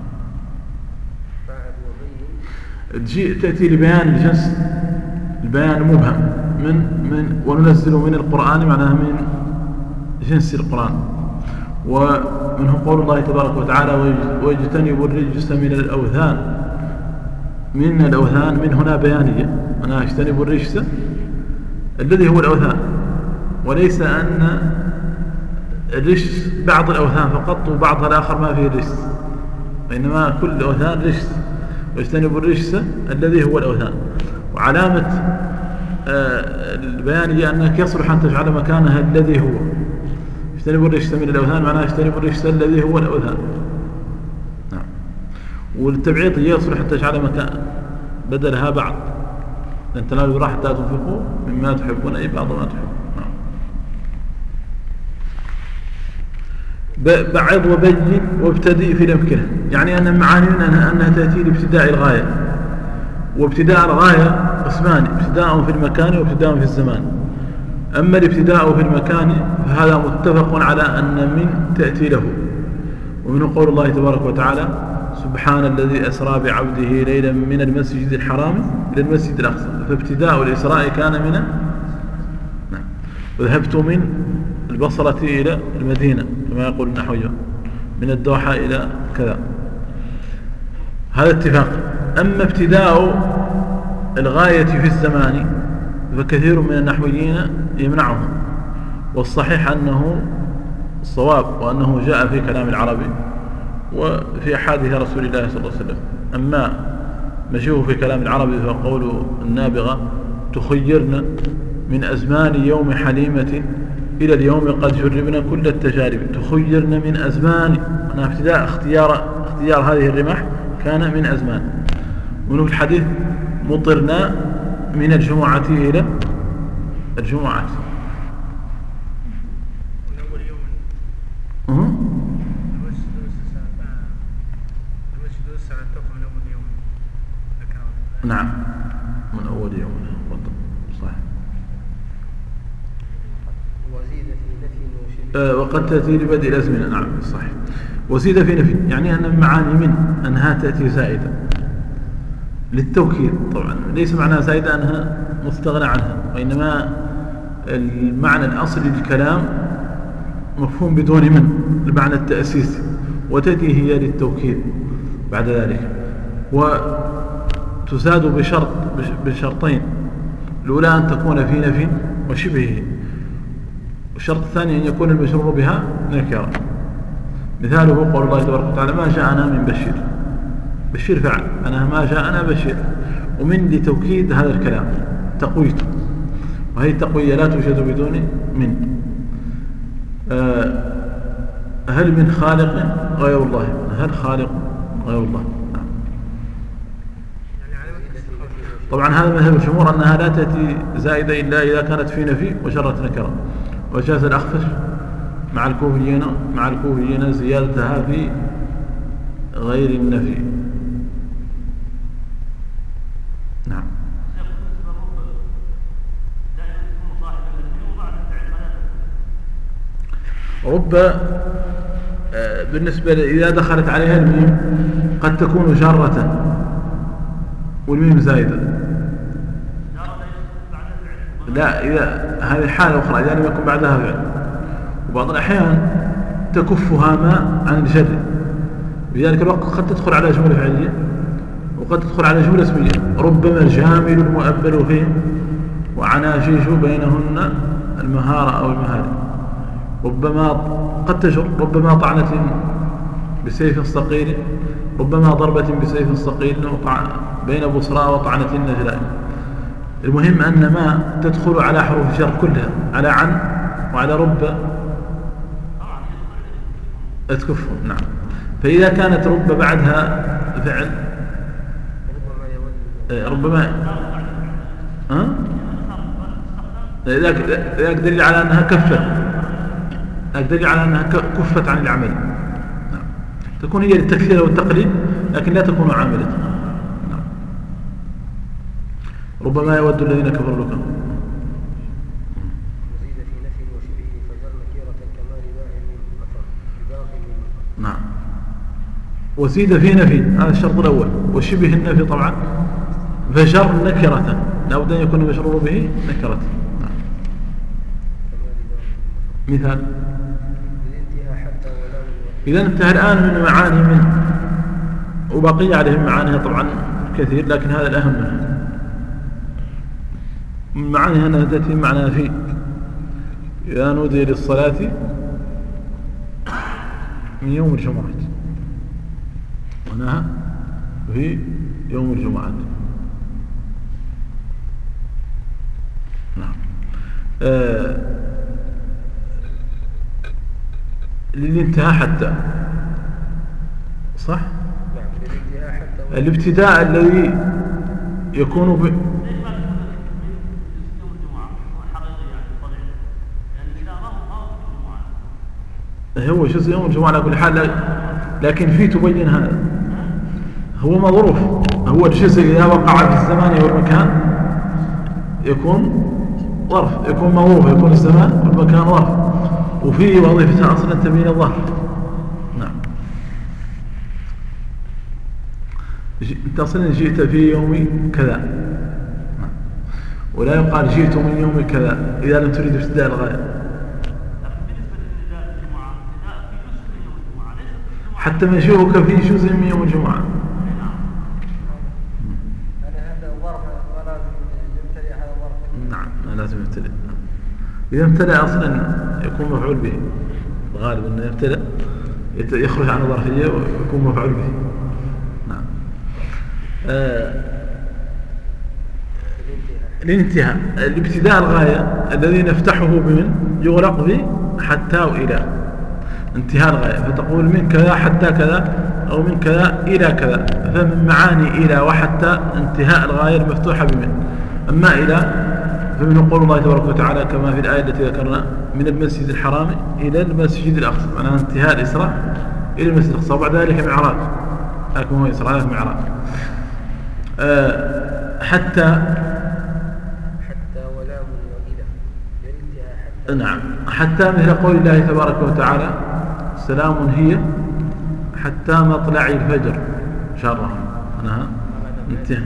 تأتي لبيان الجنس، البيان مبهم من وننزل من القرآن معناها من جنس القرآن. ومنه قول الله تبارك وتعالى ويجتنب الرجس من الأوثان. من الأوثان من هنا بيانية، أنا أجتنب الرجس الذي هو الأوثان، وليس أن الرجس بعض الأوثان فقط وبعض الآخر ما فيه رجس، وإنما كل الأوثان رجس. ويجتنب الرجس الذي هو الأوثان. وعلامة البيانية أنك يصلح أن تجعل مكانها الذي هو. يجتنب الرجس من الأوثان معناه يجتنب الرجس الذي هو الأوثان. نعم. والتبعيض يصلح أن تجعل مكان بدلها بعض، لن تنالوا البر حتى تنفقوا مما تحبون، أي بعض ما تحبون. نعم. بعض وبين وابتدئ في الأمكنة، يعني أن معاني أنها تأتي لابتداء الغاية. وابتداء الغاية قسمان، ابتداء في المكان وابتداء في الزمان. أما الابتداء في المكان فهذا متفق على أن من تأتي له. ومن قول الله تبارك وتعالى سبحان الذي أسرى بعبده ليلا من المسجد الحرام إلى المسجد الأقصى. فابتداء الإسراء كان من نعم. وذهبت من البصرة إلى المدينة كما يقول النحويون، من الدوحة إلى كذا، هذا اتفاق. أما ابتداء الغاية في الزمان فكثير من النحويين يمنعهم، والصحيح أنه الصواب وأنه جاء في كلام العربي وفي أحاديث رسول الله صلى الله عليه وسلم. أما مشيه في كلام العربي فقول النابغة تخيرنا من أزمان يوم حليمة إلى اليوم قد جربنا كل التجارب. تخيرنا من أزمان، أنا ابتداء اختيار هذه الرماح كان من أزمان. ومنه الحديث مطرنا من الجمعة إلى الجمعة. نعم من أول يوم صحيح. وزيد في نفي وشبه وقد تأتي لبدء الأزمنة. نعم صحيح. وزيد في نفي يعني أن المعاني من أنها تأتي زائدة للتوكيد. طبعا ليس معناها زائدة أنها مستغنى عنها، وإنما المعنى الأصلي للكلام مفهوم بدون من المعنى التأسيسي، وتأتي هي للتوكيد بعد ذلك. وتزاد بشرطين، الأولى أن تكون في نفي وشبهه، والشرط الثاني أن يكون المشرور بها نكرة. مثاله قول الله تبارك وتعالى ما جاءنا من بشير. بشير فعل، أنا ما جاءنا بشير، ومن لتوكيد هذا الكلام تقويته، وهي التقوية لا توجد بدون من. هل من خالق غير الله؟ هل خالق غير الله؟ نعم. طبعا هذا مذهب الجمهور أنها لا تأتي زائدة إلا إذا كانت في نفي وشرت نكرة، وجاز الأخفش مع الكوفيين زيادتها في غير النفي. نعم. رب بالنسبة إذا دخلت عليها الميم قد تكون جارة والميم زائدة. لا، إذا هذه حالة أخرى إذا لم يكن بعدها فعل. وبعض الأحيان تكفها ما عن الجر. بذلك الوقت قد تدخل على جملة فعلية وقد تدخل على جملة اسمية. ربما الجامل المؤبل فيه وعناشيش بينهن المهارة أو المهاري. ربما قد تجر، ربما طعنة بسيف صقيل، ربما ضربة بسيف صقيل بين بصراء وطعنة نجلاء. المهم أن ما تدخل على حروف جر كلها، على عن وعلى رب تكفهم. نعم. فإذا كانت رب بعدها فعل ربما ذاك دليل على أنها كفت، ذاك دليل على أنها كفت عن العمل. نعم. تكون هي للتكثير والتقليل لكن لا تكون عاملة. نعم. ربما يود الذين كفروا لكم. وزيد في نفي وشبهه فجر نكيرة الكمال باهر بداخل. نعم. وزيد في نفي، هذا الشرط الأول. وشبه النفي طبعا فجر نكرة، لا بد أن يكون مجرور به نكرة. نعم. مثال إذا انتهى الآن من معاني منه، وبقي عليهم معانيها طبعا كثير لكن هذا الأهم منها. من معانيها أنها تأتي معنى في إذا نودي للصلاة من يوم الجمعة، معناها في يوم الجمعة. نعم. للانتهاء حتى، صح؟ نعم. للانتهاء حتى الابتداء الذي يكون هو جزء يوم الجمعة على كل حال، لكن فيه تبين هذا هو مظروف. هو الجزء إذا وقع في الزمان والمكان يكون ظرف، يكون مظروف، يكون الزمان والمكان ظرف، وفيه وظيفتها أصلا تبين الظرف. نعم. أنت أصلا جئت في يوم كذا، ولا يقال جئت من يوم كذا إذا لم تريد ابتداء الغاية. حتى مجيئك في جزء من يوم الجمعة. هذا ظرف ولازم يمتلئ هذا ظرف. نعم لازم يمتلئ. إذا امتلأ أصلا يكون مفعول به، الغالب أنه يمتلأ يخرج عن الظرفية ويكون مفعول به. نعم. الانتهاء الابتداء الغاية الذي نفتحه بمن يغلق به حتى وإلى انتهاء الغاية، فتقول من كذا حتى كذا أو من كذا إلى كذا. فمن معاني إلى وحتى انتهاء الغاية المفتوحة بمن. أما إلى فمن قول الله تبارك وتعالى كما في الآية التي ذكرنا من المسجد الحرام إلى المسجد الأقصى، معناها انتهاء الإسراء إلى المسجد الأقصى، وبعد ذلك معراج. لكن هو إسراء ذلك معراج. حتى ولام وإلى للانتهاء حتى. نعم. حتى مثل قول الله تبارك وتعالى سلام هي حتى مطلع الفجر شرها. أنا انتهى.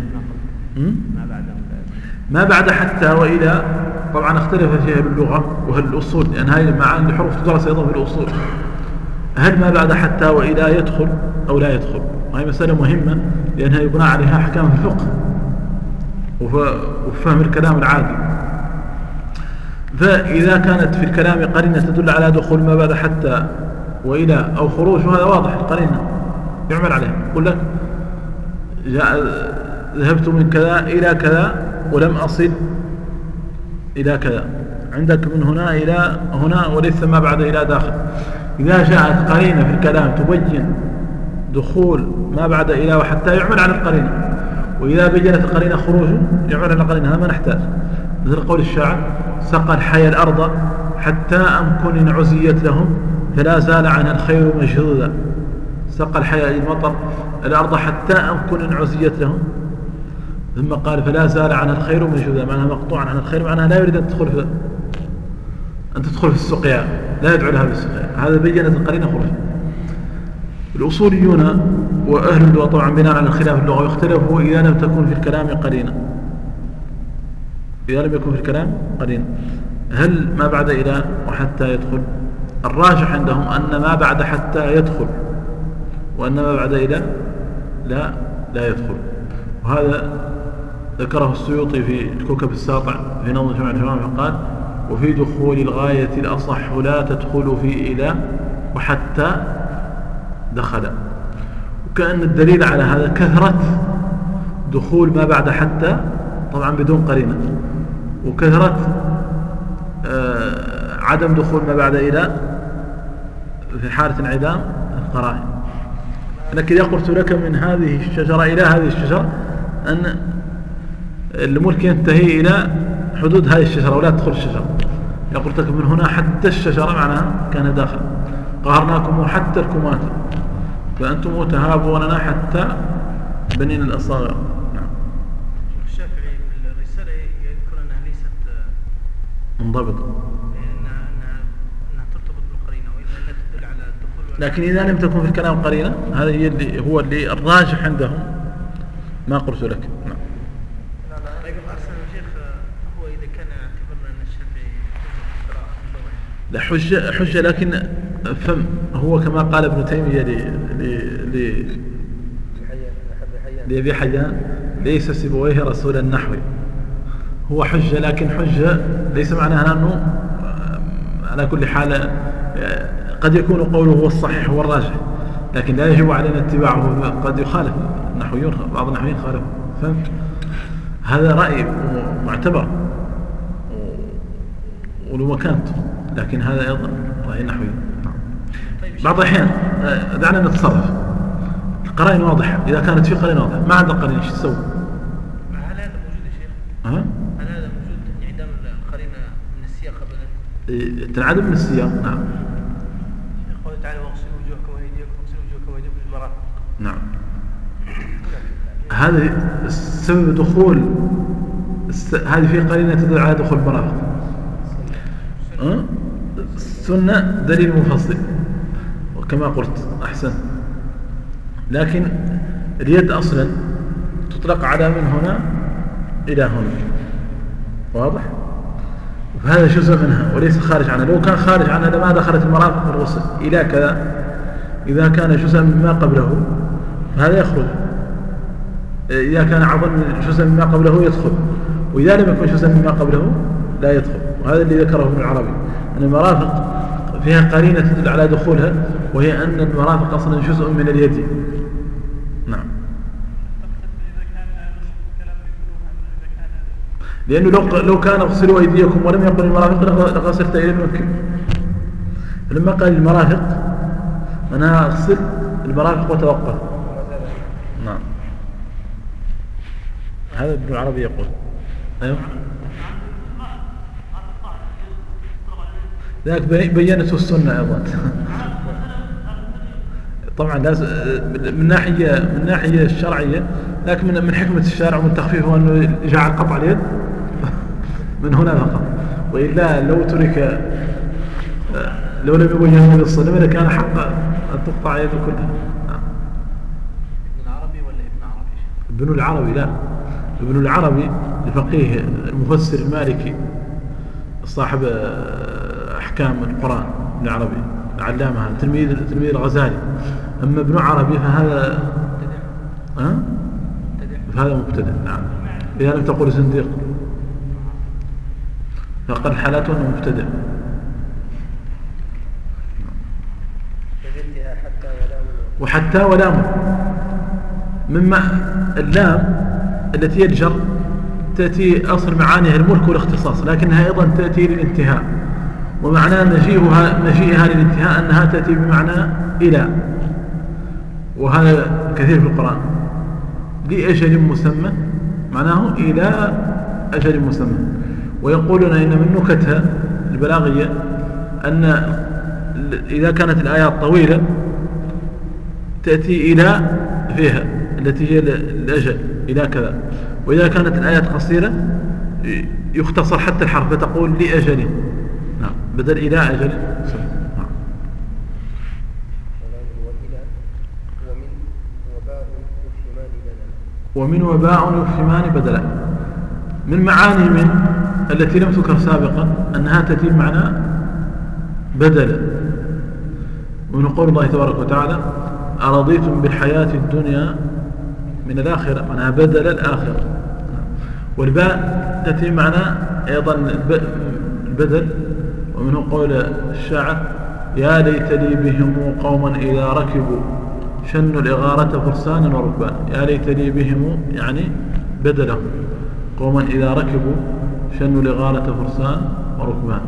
ما بعد حتى وإلى طبعا اختلف فيها باللغة وهل الأصول، لأن هذه المعاني الحروف تدرس أيضا في الأصول. هل ما بعد حتى وإلى يدخل أو لا يدخل؟ وهي مسألة مهمة لأنها يبنى عليها أحكام في الفقه وفهم الكلام العادي. فإذا كانت في الكلام قرينة تدل على دخول ما بعد حتى وإلى أو خروج، وهذا واضح القرينة يعمل عليها. يقول لك ذهبت من كذا إلى كذا ولم أصل إلى كذا، عندك من هنا إلى هنا وليس ما بعد إلى داخل. إذا جاءت قرينة في الكلام تبين دخول ما بعد إلى وحتى يعمل على القرينة، وإذا بينت القرينة خروج يعمل على القرينة. هذا ما نحتاج. مثل قول الشاعر سقى الحي الأرض حتى أمكن عزيت لهم فلا زال عنها الخير مجهودا. سقى الحي المطر الأرض حتى أمكن عزيت لهم، ثم قال فلا زال عنها الخير مجهودا، معناها مقطوعا عن الخير، معناها لا يريد أن تدخل في السقيا، لا يدعو لها بالسقيا. هذا بينت القرينة خروج. الأصوليون وأهل اللغة طبعا بناء على الخلاف اللغوي اختلفوا إذا لم تكن في الكلام قرينة. إذا لم يكن في الكلام قرينة هل ما بعد إلى وحتى يدخل الراجح عندهم أن ما بعد حتى يدخل، وأن ما بعد إلى لا يدخل. وهذا ذكره السيوطي في الكوكب الساطع في نظم جمع الجوامع، قال: وفي دخول الغاية الأصح لا تدخل في إلى وحتى دخل. وكأن الدليل على هذا كثرة دخول ما بعد حتى، طبعا بدون قرينة، وكثرة عدم دخول ما بعد إلى في حالة انعدام القرائن. أنا كذا قلت لك من هذه الشجرة إلى هذه الشجرة أن الملك ينتهي إلى حدود هذه الشجرة ولا تدخل الشجرة. قلت لك من هنا حتى الشجرة معناها كان داخل. قهرناكم حتى الكماتة فأنتم تهابوننا حتى بنين الأصاغر. نعم. الشافعي في الرسالة يذكر أنها ليست منضبطة، أنها ترتبط بالقرينة، وإلا لا تدل على الدخول. لكن إذا لم تكن في الكلام قرينة، هذا هو اللي الراجح عندهم ما قلت لك. نعم. طيب أرسل الشيخ هو إذا كان اعتبرنا أن الشافعي لا حجة، لكن فهم هو كما قال ابن تيمية لأبي حيان: ليس سيبويه رسول النحو. هو حجة، لكن حجة ليس معناها أنه على كل حال قد يكون قوله هو الصحيح هو الراجح، لكن لا يجب علينا اتباعه، قد يخالف النحويون، بعض النحويين خالفه. فهمت؟ هذا رأي معتبر ولو مكانته، لكن هذا أيضا رأي نحوي. بعض الأحيان دعنا نتصرف، القرائن واضحة، إذا كانت في قرائن واضحة ما عندك قرائن ايش تسوي؟ هل هذا موجود يا شيخ؟ هل هذا موجود انعدام القرينة من السياق أبدا؟ تنعدم من السياق. نعم. قوله تعالى: واغسلوا وجوهكم وأيديكم بالمرافق. نعم. هذا سبب دخول، هذه في قرينة تدل على دخول المرافق. السنة دليل مفصل وكما قلت أحسن، لكن اليد أصلا تطلق على من هنا إلى هنا، واضح؟ فهذا جزء منها وليس خارج عنها. لو كان خارج عنها لما دخلت المرافق في الغسل إلى كذا. إذا كان جزء مما قبله فهذا يخرج، إذا كان أعظم جزء مما قبله يدخل، وإذا لم يكن جزء مما قبله لا يدخل. وهذا اللي ذكره ابن العربي، أن المرافق فيها قرينة تدل على دخولها، وهي أن المرافق أصلا جزء من اليد. نعم. لأنه لو كان اغسلوا أيديكم ولم يقل المرافق لغسلت إلى المنكب. فلما قال المرافق أنا أغسل المرافق وتوقف. نعم. هذا ابن العربي يقول. أيوه. ذاك بينته السنة أيضا. طبعا لازم من ناحية الشرعية، لكن من حكمة الشارع ومن تخفيفه أنه جعل قطع اليد من هنا فقط، وإلا لو لم يبين النبي صلى الله عليه وسلم لكان حق أن تقطع يده كلها. ابن العربي ولا ابن عربي؟ ابن العربي. لا، ابن العربي الفقيه المفسر المالكي صاحب أحكام القرآن، ابن العربي علامها، تلميذ الغزالي. أما ابن عربي فهذا مبتدع. نعم. إذا لم تقول زنديق فقد حالته أنه مبتدع. وحتى ولام مما اللام التي يجر تأتي أصل معانيها الملك والاختصاص، لكنها أيضا تأتي للانتهاء، ومعنى مجيئها للانتهاء أنها تأتي بمعنى إلى، وهذا كثير في القرآن. لأجل مسمى معناه إلى أجل مسمى. ويقولون إن من نكتها البلاغية أن إذا كانت الآيات طويلة تأتي إلى فيها التي هي الأجل إلى كذا، وإذا كانت الآيات قصيرة يختصر حتى الحرف فتقول لأجله. نعم. بدل إلى أجل. نعم. ومن وباء يفهمان بدلا. من معاني من التي لم تذكر سابقا أنها تأتي بدلا. ومن قول الله تبارك وتعالى أرضيتم بالحياة الدنيا من الآخرة، معناها بدل الآخرة. والباء تأتي معنا أيضا البدل. ومنه قول الشاعر يا ليت لي بهم قوما إذا ركبوا شنوا الإغارة فرسانا وركبان. يا ليت لي بهم يعني بدلهم، قوما إذا ركبوا شنوا الإغارة فرسان وركبان.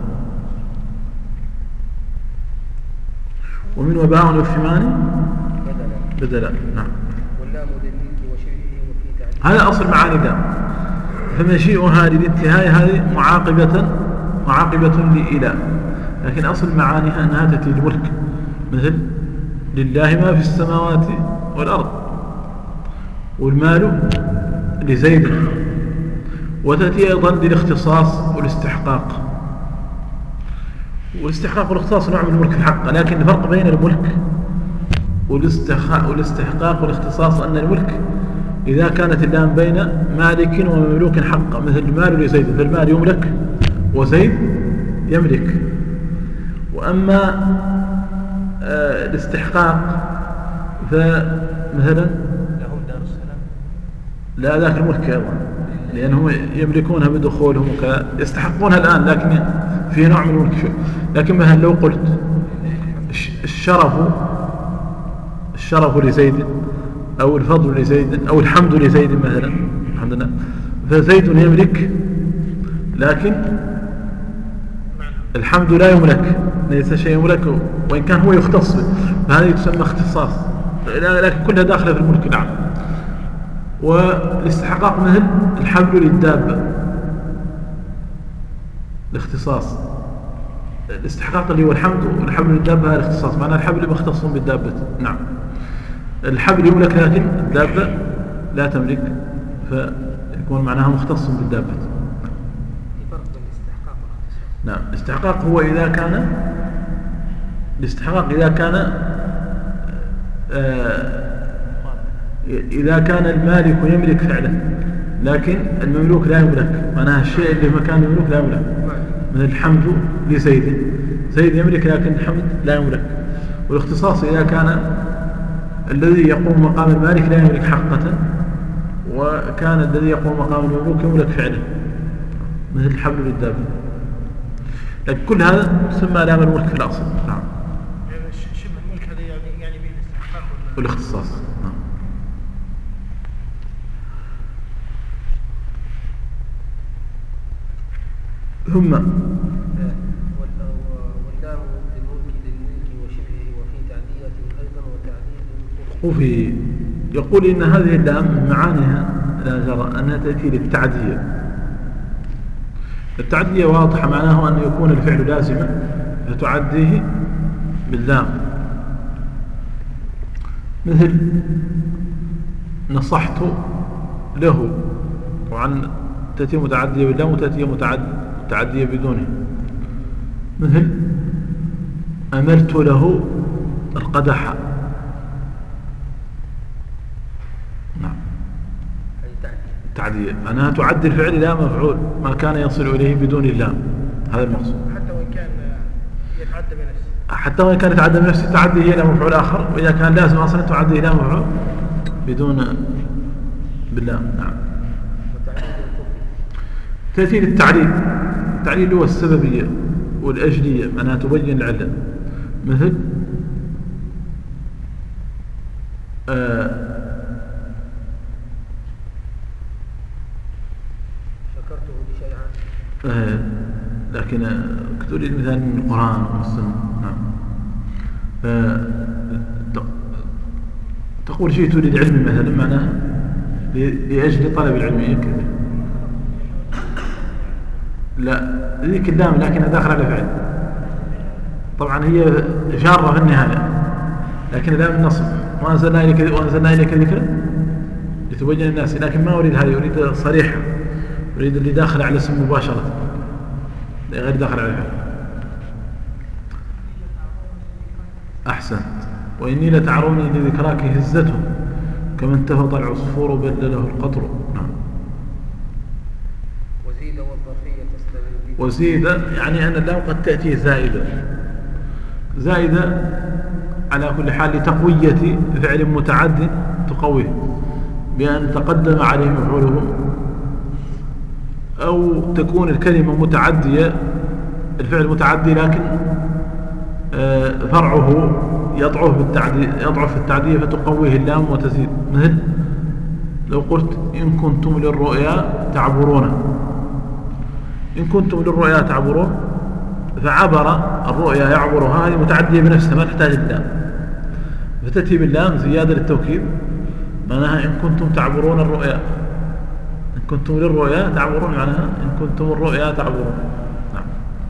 ومن وباء يفهمان بدلا. نعم. واللام للملك وشبهه وفي تعديل. هذا أصل معاني لام. فمشيئها للانتهاء هذه معاقبة لإله، لكن أصل معانيها أنها تأتي الملك، مثل لله ما في السماوات والأرض، والمال لزيد. وتأتي أيضا للاختصاص والاستحقاق. والاستحقاق والاختصاص نوع من الملك في الحق، لكن الفرق بين الملك والاستحقاق والاختصاص أن الملك إذا كانت اللام بين مالك ومملوك حقا، مثل المال لزيد، فالمال يملك وزيد يملك. وأما الاستحقاق فمثلا لهم دار السلام، لا ذاك الملك أيضا، لأنهم يملكونها بدخولهم يستحقونها الآن، لكن في نوع من الملك. لكن مثلا لو قلت الشرف لزيد أو الفضل لزيد أو الحمد لزيد مثلا، الحمد لله، فزيد يملك لكن الحمد لا يملك، ليس شيء يملك وإن كان هو يختص به، فهذه تسمى اختصاص، لكن كلها داخلة في الملك. نعم. والاستحقاق مثل الحبل للدابة، الاختصاص. الاستحقاق اللي هو الحمد والحبل للدابة هذا الاختصاص، معناه الحبل مختص بالدابة. نعم. الحبل يملك لكن الدابة لا تملك، فيكون معناها مختص بالدابة. فرق بين الاستحقاق والاختصاص. نعم. الاستحقاق هو إذا كان المالك يملك فعلا لكن المملوك لا يملك، معناها الشيء اللي مكان المملوك لا يملك، مثل الحمد لزيد، زيد يملك لكن الحمد لا يملك. والاختصاص إذا كان الذي يقوم مقام المالك لا يملك حقة، وكان الذي يقوم مقام المملوك يملك فعلا، مثل الحبل للدابة. لكن كل هذا تسمى لام الملك في الأصل. نعم. شبه الملك هذا يعني به الاستحقاق والاختصاص. نعم. ثم واللام للملك وشبهه وفي تعدية أيضا وتعدية وفي يقول إن هذه اللام من معانيها لا جرى أنها تأتي للتعدية. التعدية واضحة، معناه أن يكون الفعل لازما فتعديه باللام، مثل نصحت له، طبعا تأتي متعدية باللام وتأتي متعدية بدونه. مثل أملت له القدح. نعم. تعدية معناها تعدي الفعل إلى مفعول ما كان يصل إليه بدون اللام، هذا المقصود. حتى وإن كان يتعدى بنفسه، حتى وإن كان يتعدى بنفسه تعدي هي إلى مفعول آخر، وإذا كان لازم أصلا تعدي إلى مفعول بدون باللام. نعم. تأتي للتعليل. التعليل هو السببية والأجلية، معناها تبين العلة، مثل شكرته لشيئا، لكن كتب لي مثال من القرآن والسنة. نعم. تقول شيء تريد علم مثلا، معناها لأجل طلب العلم كذا. لا ذيك اللام لكنها داخل على فعل، طبعا هي جارة في النهاية، لكن لام النصب. وأنزلنا إليك ذكرا لتبين الناس، لكن ما أريد هذه، أريد صريحة، أريد اللي داخل على اسم مباشرة غير داخل على فعل. أحسنت. وإني لتعروني لذكراك هزته كما انتفض العصفور بل له القطر. نعم. وزيد والظرفية تستمر. وزيد يعني أن اللام قد تأتي زائدة، زائدة على كل حال لتقوية فعل متعد تقويه بأن تقدم عليه مفعوله، أو تكون الكلمة متعدية، الفعل متعدي لكن فرعه يضعف في التعدية فتقويه اللام وتزيد. مثل لو قلت إن كنتم للرؤيا تعبرون، إن كنتم للرؤيا تعبرون، فعبر الرؤيا يعبرها، هذه متعدية بنفسها ما تحتاج اللام، فتأتي باللام زيادة للتوكيد، معناها إن كنتم تعبرون الرؤيا، إن كنتم للرؤيا تعبرون، معناها إن كنتم الرؤيا تعبرون. نعم.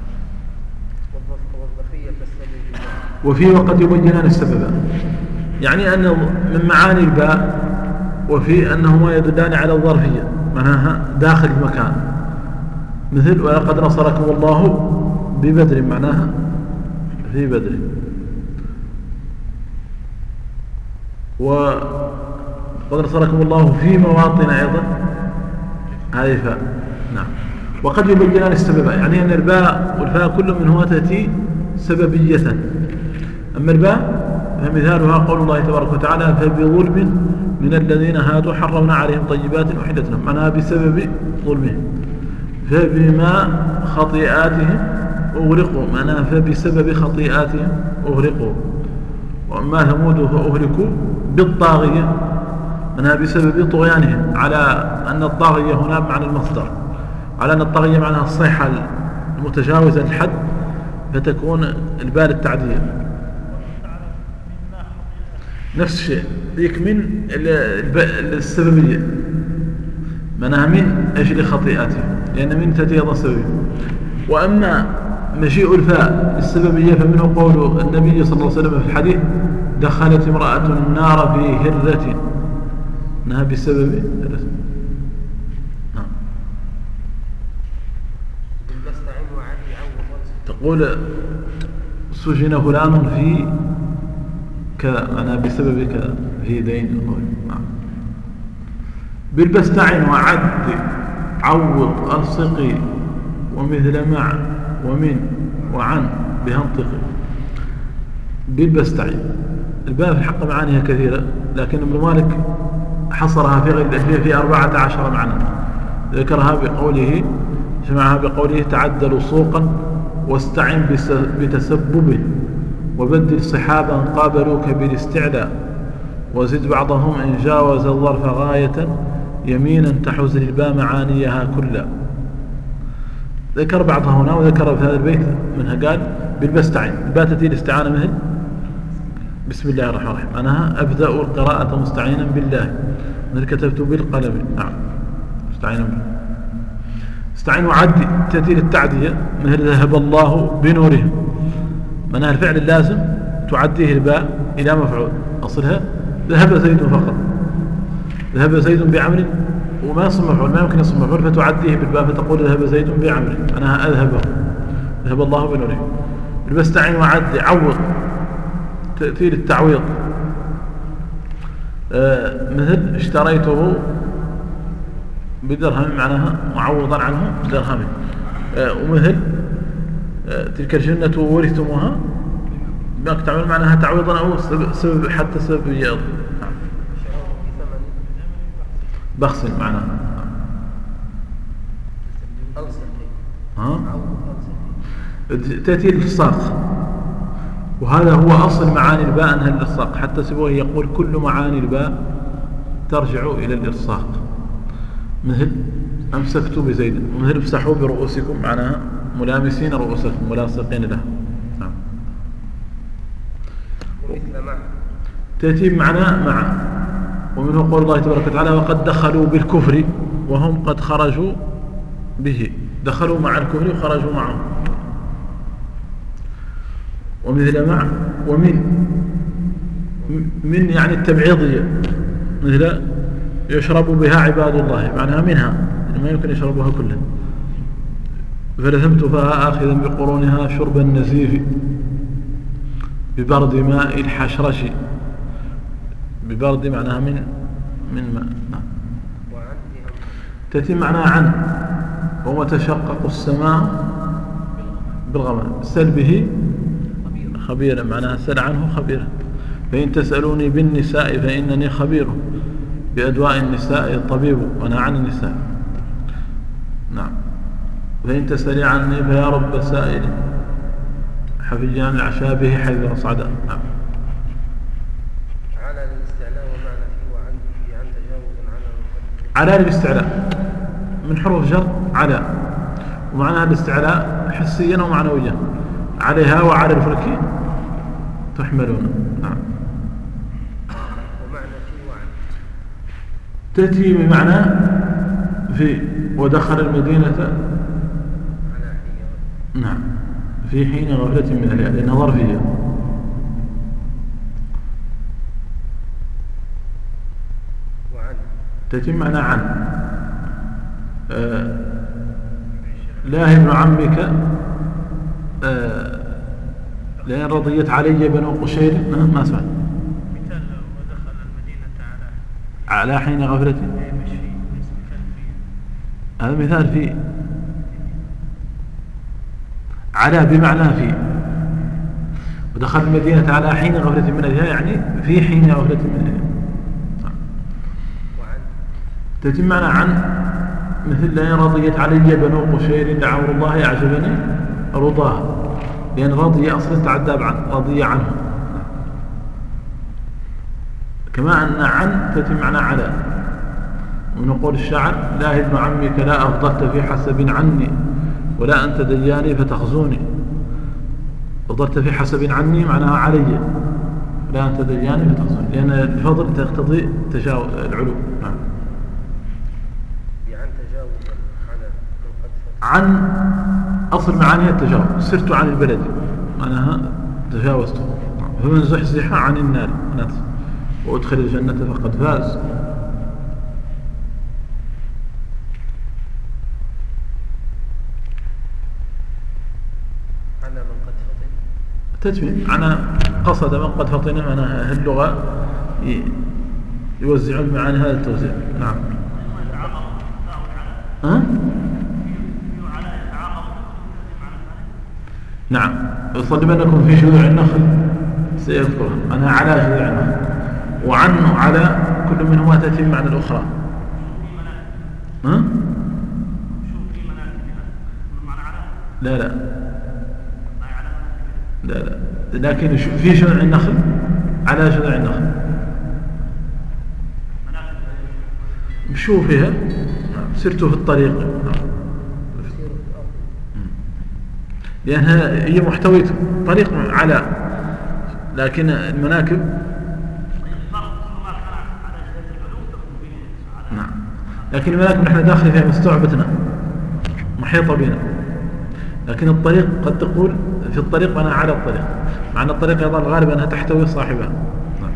وفي وقد يبينان السبب، يعني أن من معاني الباء وفي أنهما يدلان على الظرفية، معناها داخل المكان. مثل ولقد نصركم الله ببدر، معناها في بدر. وقد نصركم الله في مواطن أيضا، هذه فاء. نعم. وقد يبينان السبب، يعني أن الباء والفاء كل منهما تأتي سببية. أما الباء فمثالها قول الله تبارك وتعالى فبظلم من الذين هادوا حرمنا عليهم طيبات أحلت لهم، معناها بسبب ظلمهم. فبما خطيئاتهم أغرقوا، معناها فبسبب خطيئاتهم أغرقوا. وأما ثمود فأهلكوا بالطاغية، معناها بسبب طغيانهم، على أن الطاغية هنا بمعنى المصدر، على أن الطاغية معناها الصيحة المتجاوزة الحد، فتكون الباء التعدية. نفس الشيء ذيك من السببية، معناها من أجل خطيئاتهم، لأن من تأتي أيضا سببية. وأما مجيء الفاء السببية فمنه قول النبي صلى الله عليه وسلم في الحديث دخلت امرأة النار في هرة، انها بسبب هرة. تقول سجن فلان في كذا، معناها بسبب كذا، في دين. نعم. بالبستعين وعد عوض ألصقي ومثل مع ومن وعن بهنطقي. بالبستعين الباء في الحق معانيها كثيرة، لكن ابن مالك حصرها في غير الألفية في 14 معنى، ذكرها بقوله جمعها بقوله تعدل سوقا واستعن بتسببه وبدل صحابا قابلوك بالاستعلاء وزد بعضهم إن جاوز الظرف غاية يمينا تحوز للباء معانيها كلها. ذكر بعضها هنا وذكر في هذا البيت منها قال بالبستعين، الباء تأتي الاستعانة مثل بسم الله الرحمن الرحيم، معناها أبدأ القراءة مستعينا بالله، مثل كتبت بالقلم. نعم. مستعينا بالله. استعين وعد تأتي للتعدية، مثل ذهب الله بنورهم، معناها الفعل اللازم تعديه الباء إلى مفعول، أصلها ذهب زيد فقط، ذهب زيد بعمر، وما يصم مفعول، ما يمكن يصم مفعول، فتعديه بالباء فتقول ذهب زيد بعمر، معناها أذهبه، ذهب الله بنورهم. بالبستعين وعد عوض تأتي للتعويض، مثل اشتريته بدرهم، معناها معوضا عنه درهم. ومثل تلك الجنة ورثتموها بما تعمل، معناها تعويضا أو سبب، حتى سبب يأض. بخسن معناها تأتي الإلصاق، وهذا هو أصل معاني الباء أنها الإلصاق، حتى سبوه يقول كل معاني الباء ترجع إلى الإلصاق، مثل أمسكت بزيد، ومثل افسحوا برؤوسكم، معناها ملامسين رؤوسكم ملاصقين له. نعم. ومثل مع تأتي بمعنى مع. ومنه قول الله تبارك وتعالى وقد دخلوا بالكفر وهم قد خرجوا به، دخلوا مع الكفر وخرجوا معه. ومثل مع ومن، من يعني التبعيضية، مثل يشرب بها عباد الله، معناها منها، يعني ما يمكن يشربها كلها. فلثمت فها آخذا بقرونها شرب النزيف ببرد ماء الحشرش، ببرد معناها من ماء. تأتي معناها عن، وما تشقق السماء بالغمام سلبه خبيرا معناها سأل عنه خبيرا. فإن تسألوني بالنساء فإنني خبير بأدواء النساء طبيب وأنا عن النساء. نعم. فإن تسألي عني فيا رب سائل حفيا عن العشاء به حيث صعد. نعم. على الاستعلاء ومعنى فيه وعن فيه عن تجاوز على الاستعلاء من حروف جر على، ومعناها الاستعلاء حسيا ومعنويا، عليها وعلى الفلك تحملون. نعم. ومعنى فيه وعن تأتي بمعنى في ودخل المدينة على حين. نعم في حين غفلة من أهلها لأنها ظرفية. وعن تأتي معنى عن لا ابن عمك لأن رضيت علي بنو قشير. ما سمعت مثال ودخل المدينة على حين غفلة. مش في هذا مثال في على بمعنى في، ودخل المدينة على حين غفلة من أهلها يعني في حين غفلة من أهلها. وعن تتم معنى عن مثل لأن رضيت علي بنو قشير دعوا الله أعجبني رضاه، لأن رضي أصلا تعدى عن رضي عنه. كما أن عن تتم معنى على، ونقول الشاعر لا ابن عمك لا أفضلت في حسب عني ولا أنت دياني فتخزوني. أفضلت في حسب عني معناها علي، لا أنت دياني فتخزوني، لأن الفضل تقتضي العلو. نعم. بعن تجاوز على من قد فات. عن أصل معانيها التجاوز، سرت عن البلد معناها تجاوزته. فمن زحزح عن النار وأدخل الجنة فقد فاز. على من قد فطن. تتميم معنى قصد من قد فطن، معناها اللغة يوزعون معاني هذا التوزيع. نعم. ها؟ نعم. يصلبنكم في شذوع النخل سيذكرها، أنا على شذوع النخل، وعنه على كل منهما تأتي بمعنى الأخرى. ها؟ لا لا لا لا، لكن في شذوع النخل على شذوع النخل مشوا فيها. سرت في الطريق لأنها هي محتوية طريق على، لكن المناكب نعم، لكن المناكب نحن داخل فيها مستوعبتنا محيطة بنا، لكن الطريق قد تقول في الطريق وأنا على الطريق، مع أن الطريق أيضا الغالب أنها تحتوي صاحبها. نعم.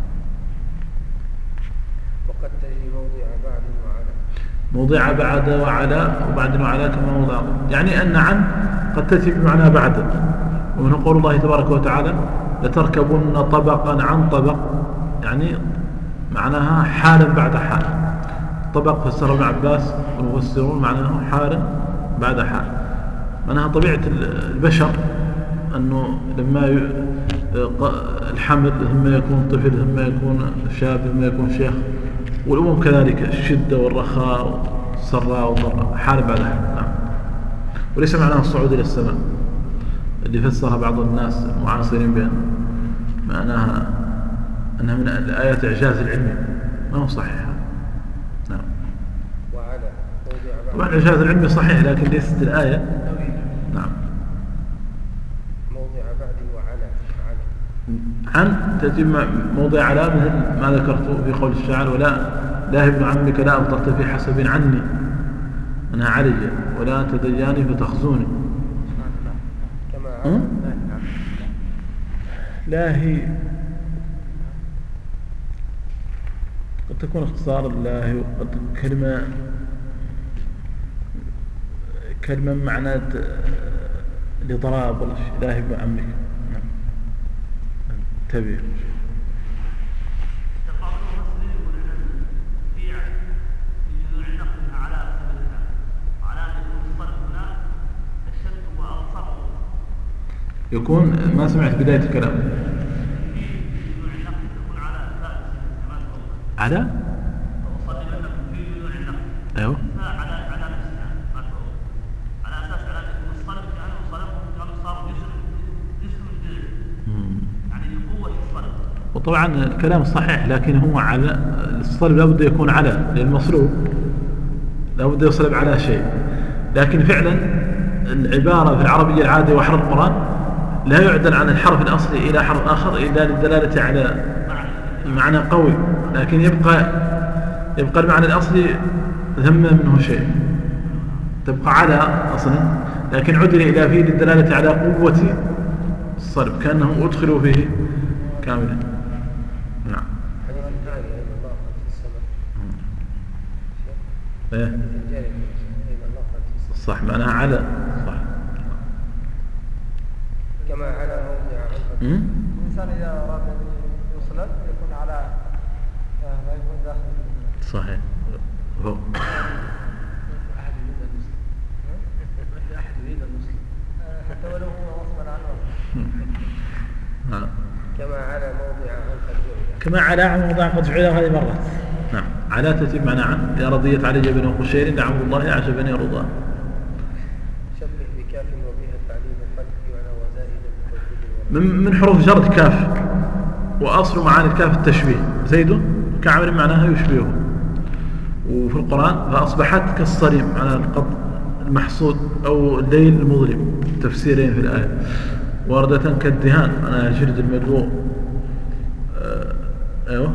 وقد تجي موضع بعد وعلى. موضع بعد وعلى، وبعد وعلى كما موضع، يعني أن عن قد تأتي بمعنى بعد. ومن قول الله تبارك وتعالى لتركبن طبقا عن طبق، يعني معناها حالا بعد حال. طبق فسر ابن عباس والمفسرون معناه حالا بعد حال، معناها طبيعة البشر أنه لما الحمل ثم يكون طفل ثم يكون شاب ثم يكون شيخ، والأمم كذلك الشدة والرخاء والسراء والضراء حال بعد حال. نعم. وليس معناها الصعود إلى السماء اللي فسرها بعض الناس المعاصرين بأن معناها أنها من الآيات إعجاز العلمي، ما هو صحيح. نعم. وعلى موضع طبعا بعد. الإعجاز العلمي صحيح لكن ليست الآية. نعم. موضع بعد وعلى. عن تأتي موضع على مثل ما ذكرت في قول الشاعر لا ابن عمك لا أفضلت في حسب عني أنا علي ولا أنت دياني فتخزوني. كما لا هي قد تكون اختصار الله، وقد كلمة معنى لضراب ولا شيء. لا ابن عمك. نعم. انتبه. يكون ما سمعت بداية الكلام. على ايوه وطبعا الكلام صحيح، لكن هو على الصلب لابد يكون على، لأن المصلوب لابد يصلب على شيء. لكن فعلا العبارة في العربية العادية وحرف القرآن لا يعدل عن الحرف الأصلي إلى حرف آخر إلا للدلالة على معنى قوي، لكن يبقى المعنى الأصلي ذم منه شيء، تبقى على أصلا، لكن عدل إلى فيه للدلالة على قوة الصلب، كأنهم أدخلوا فيه كاملا. نعم. ايه صح، معناها على، صح. كما على موضع الإنسان إذا أراد أن يصلب يكون على ما يكون داخل. صحيح. هو أحد يريد أن يسلم، ما في أحد يريد أن يسلم حتى ولو هو غصبا عنه. كما على موضع قد جعل. كما على موضع قد جعل هذه مرة. نعم. على تتم معنى عن، يا رضيت علي بن قشير لعبد الله أعجبني رضاه. شبه بكاف وبها التعليم قد جعل وزائدا من حروف جر الكاف، وأصل معاني الكاف التشبيه، زيد كعمل معناها يشبهه، وفي القرآن فأصبحت كالصريم على القط المحصود أو الليل المظلم، تفسيرين في الآية. واردة كالدهان أنا جلد المدلوق. أيوه.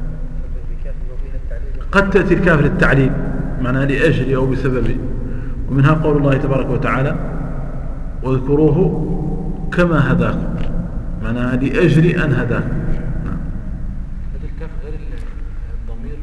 قد تأتي الكاف للتعليل معناها لأجل أو بسبب، ومنها قول الله تبارك وتعالى واذكروه كما هداكم، معناها لأجل أن هداكم. هذا الكاف غير الضمير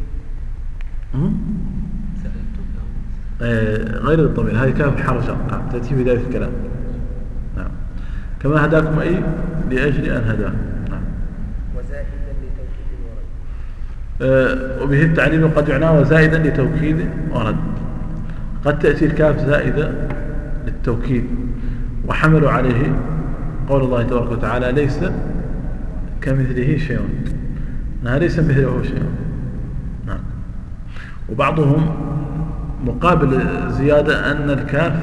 غير الضمير، هذه كاف الحرشة تأتي في بداية الكلام. نعم. كما هداكم أي لأجل أن هداكم. نعم. وزائدا لتوكيد ورد. وبه التعليل قد يعنى وزائدا لتوكيد ورد. قد تأتي الكاف زائدة للتوكيد، وحملوا عليه قول الله تبارك وتعالى ليس كمثله شيء، ليس مثله شيء. نعم. وبعضهم مقابل زيادة أن الكاف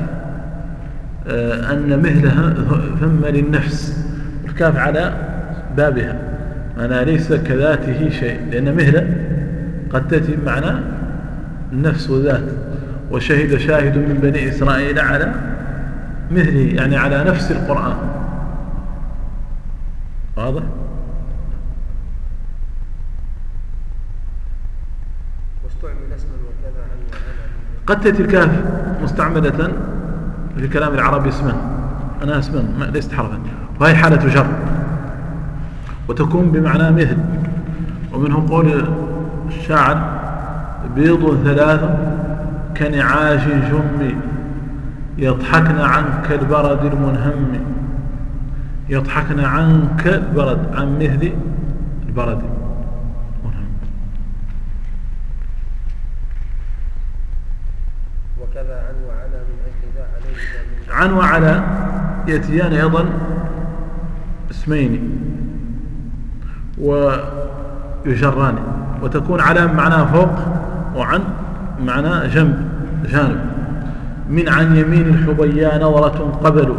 أن مثلها ثم للنفس، الكاف على بابها، أنا ليس كذاته شيء، لأن مثله قد تأتي بمعنى النفس وذات. وشهد شاهد من بني إسرائيل على مثله، يعني على نفس القرآن. واضح؟ واستعمل اسما وكذا عن قد تأتي الكاف مستعملة في كلام العربي اسما، أنا اسما ليست حرفا، وهي حالة جر، وتكون بمعنى مثل. ومنه قول الشاعر بيض ثلاث كنعاش جم يضحكن عنك البرد المنهم، يضحكن عنك البرد عن مثل البرد المنهم. وكذا عن وعلى من أجل ذا عليه عن وعلى يأتيان أيضا اسمين ويجران، وتكون على معناه فوق، وعن معناه جنب جانب. من عن يمين الحبيا نظرة قبل،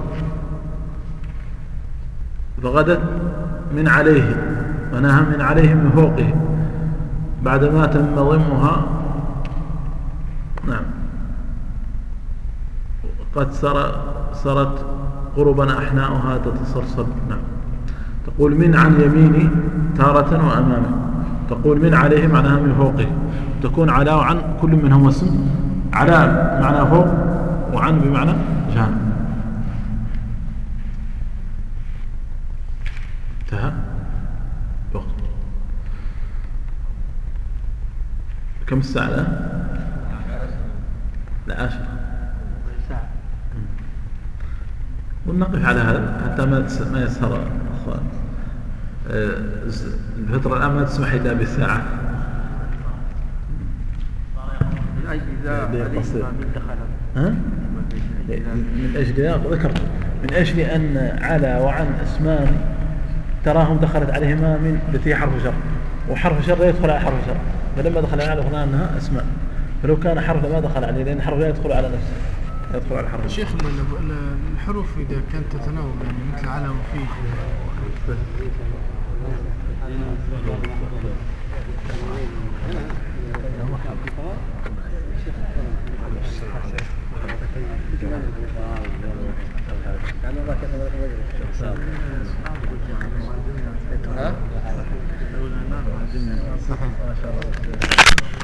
فغدت من عليه، معناها من عليه من فوقه بعدما تم ضمها. نعم. قد سرت قربا أحناؤها تتصرصر. نعم. تقول من عن يميني تارة وأمامه، تقول من عليه معناها من فوقه، تكون على وعن كل منهم اسم، على بمعنى فوق، وعن بمعنى جانب. انتهى وقت. كم الساعة الآن؟ لا 10 ساعة. ونقف على هذا حتى ما يسهر أخوان. الفترة الآن ما تسمح إلا بالساعة. من أجل ذا عليه ما من دخل. من أجل ذا ذكرت من أجل أن على وعن اسمان تراهم دخلت عليهما من التي حرف شر، وحرف شر لا يدخل على حرف شر، فلما دخل على قلنا أنها أسماء. فلو كان حرف ما دخل عليه، لأن الحرف لا يدخل على نفسه، يدخل على الحرف. شيخ الحروف إذا كانت تتناوب يعني مثل على وفي ها؟ صحيح.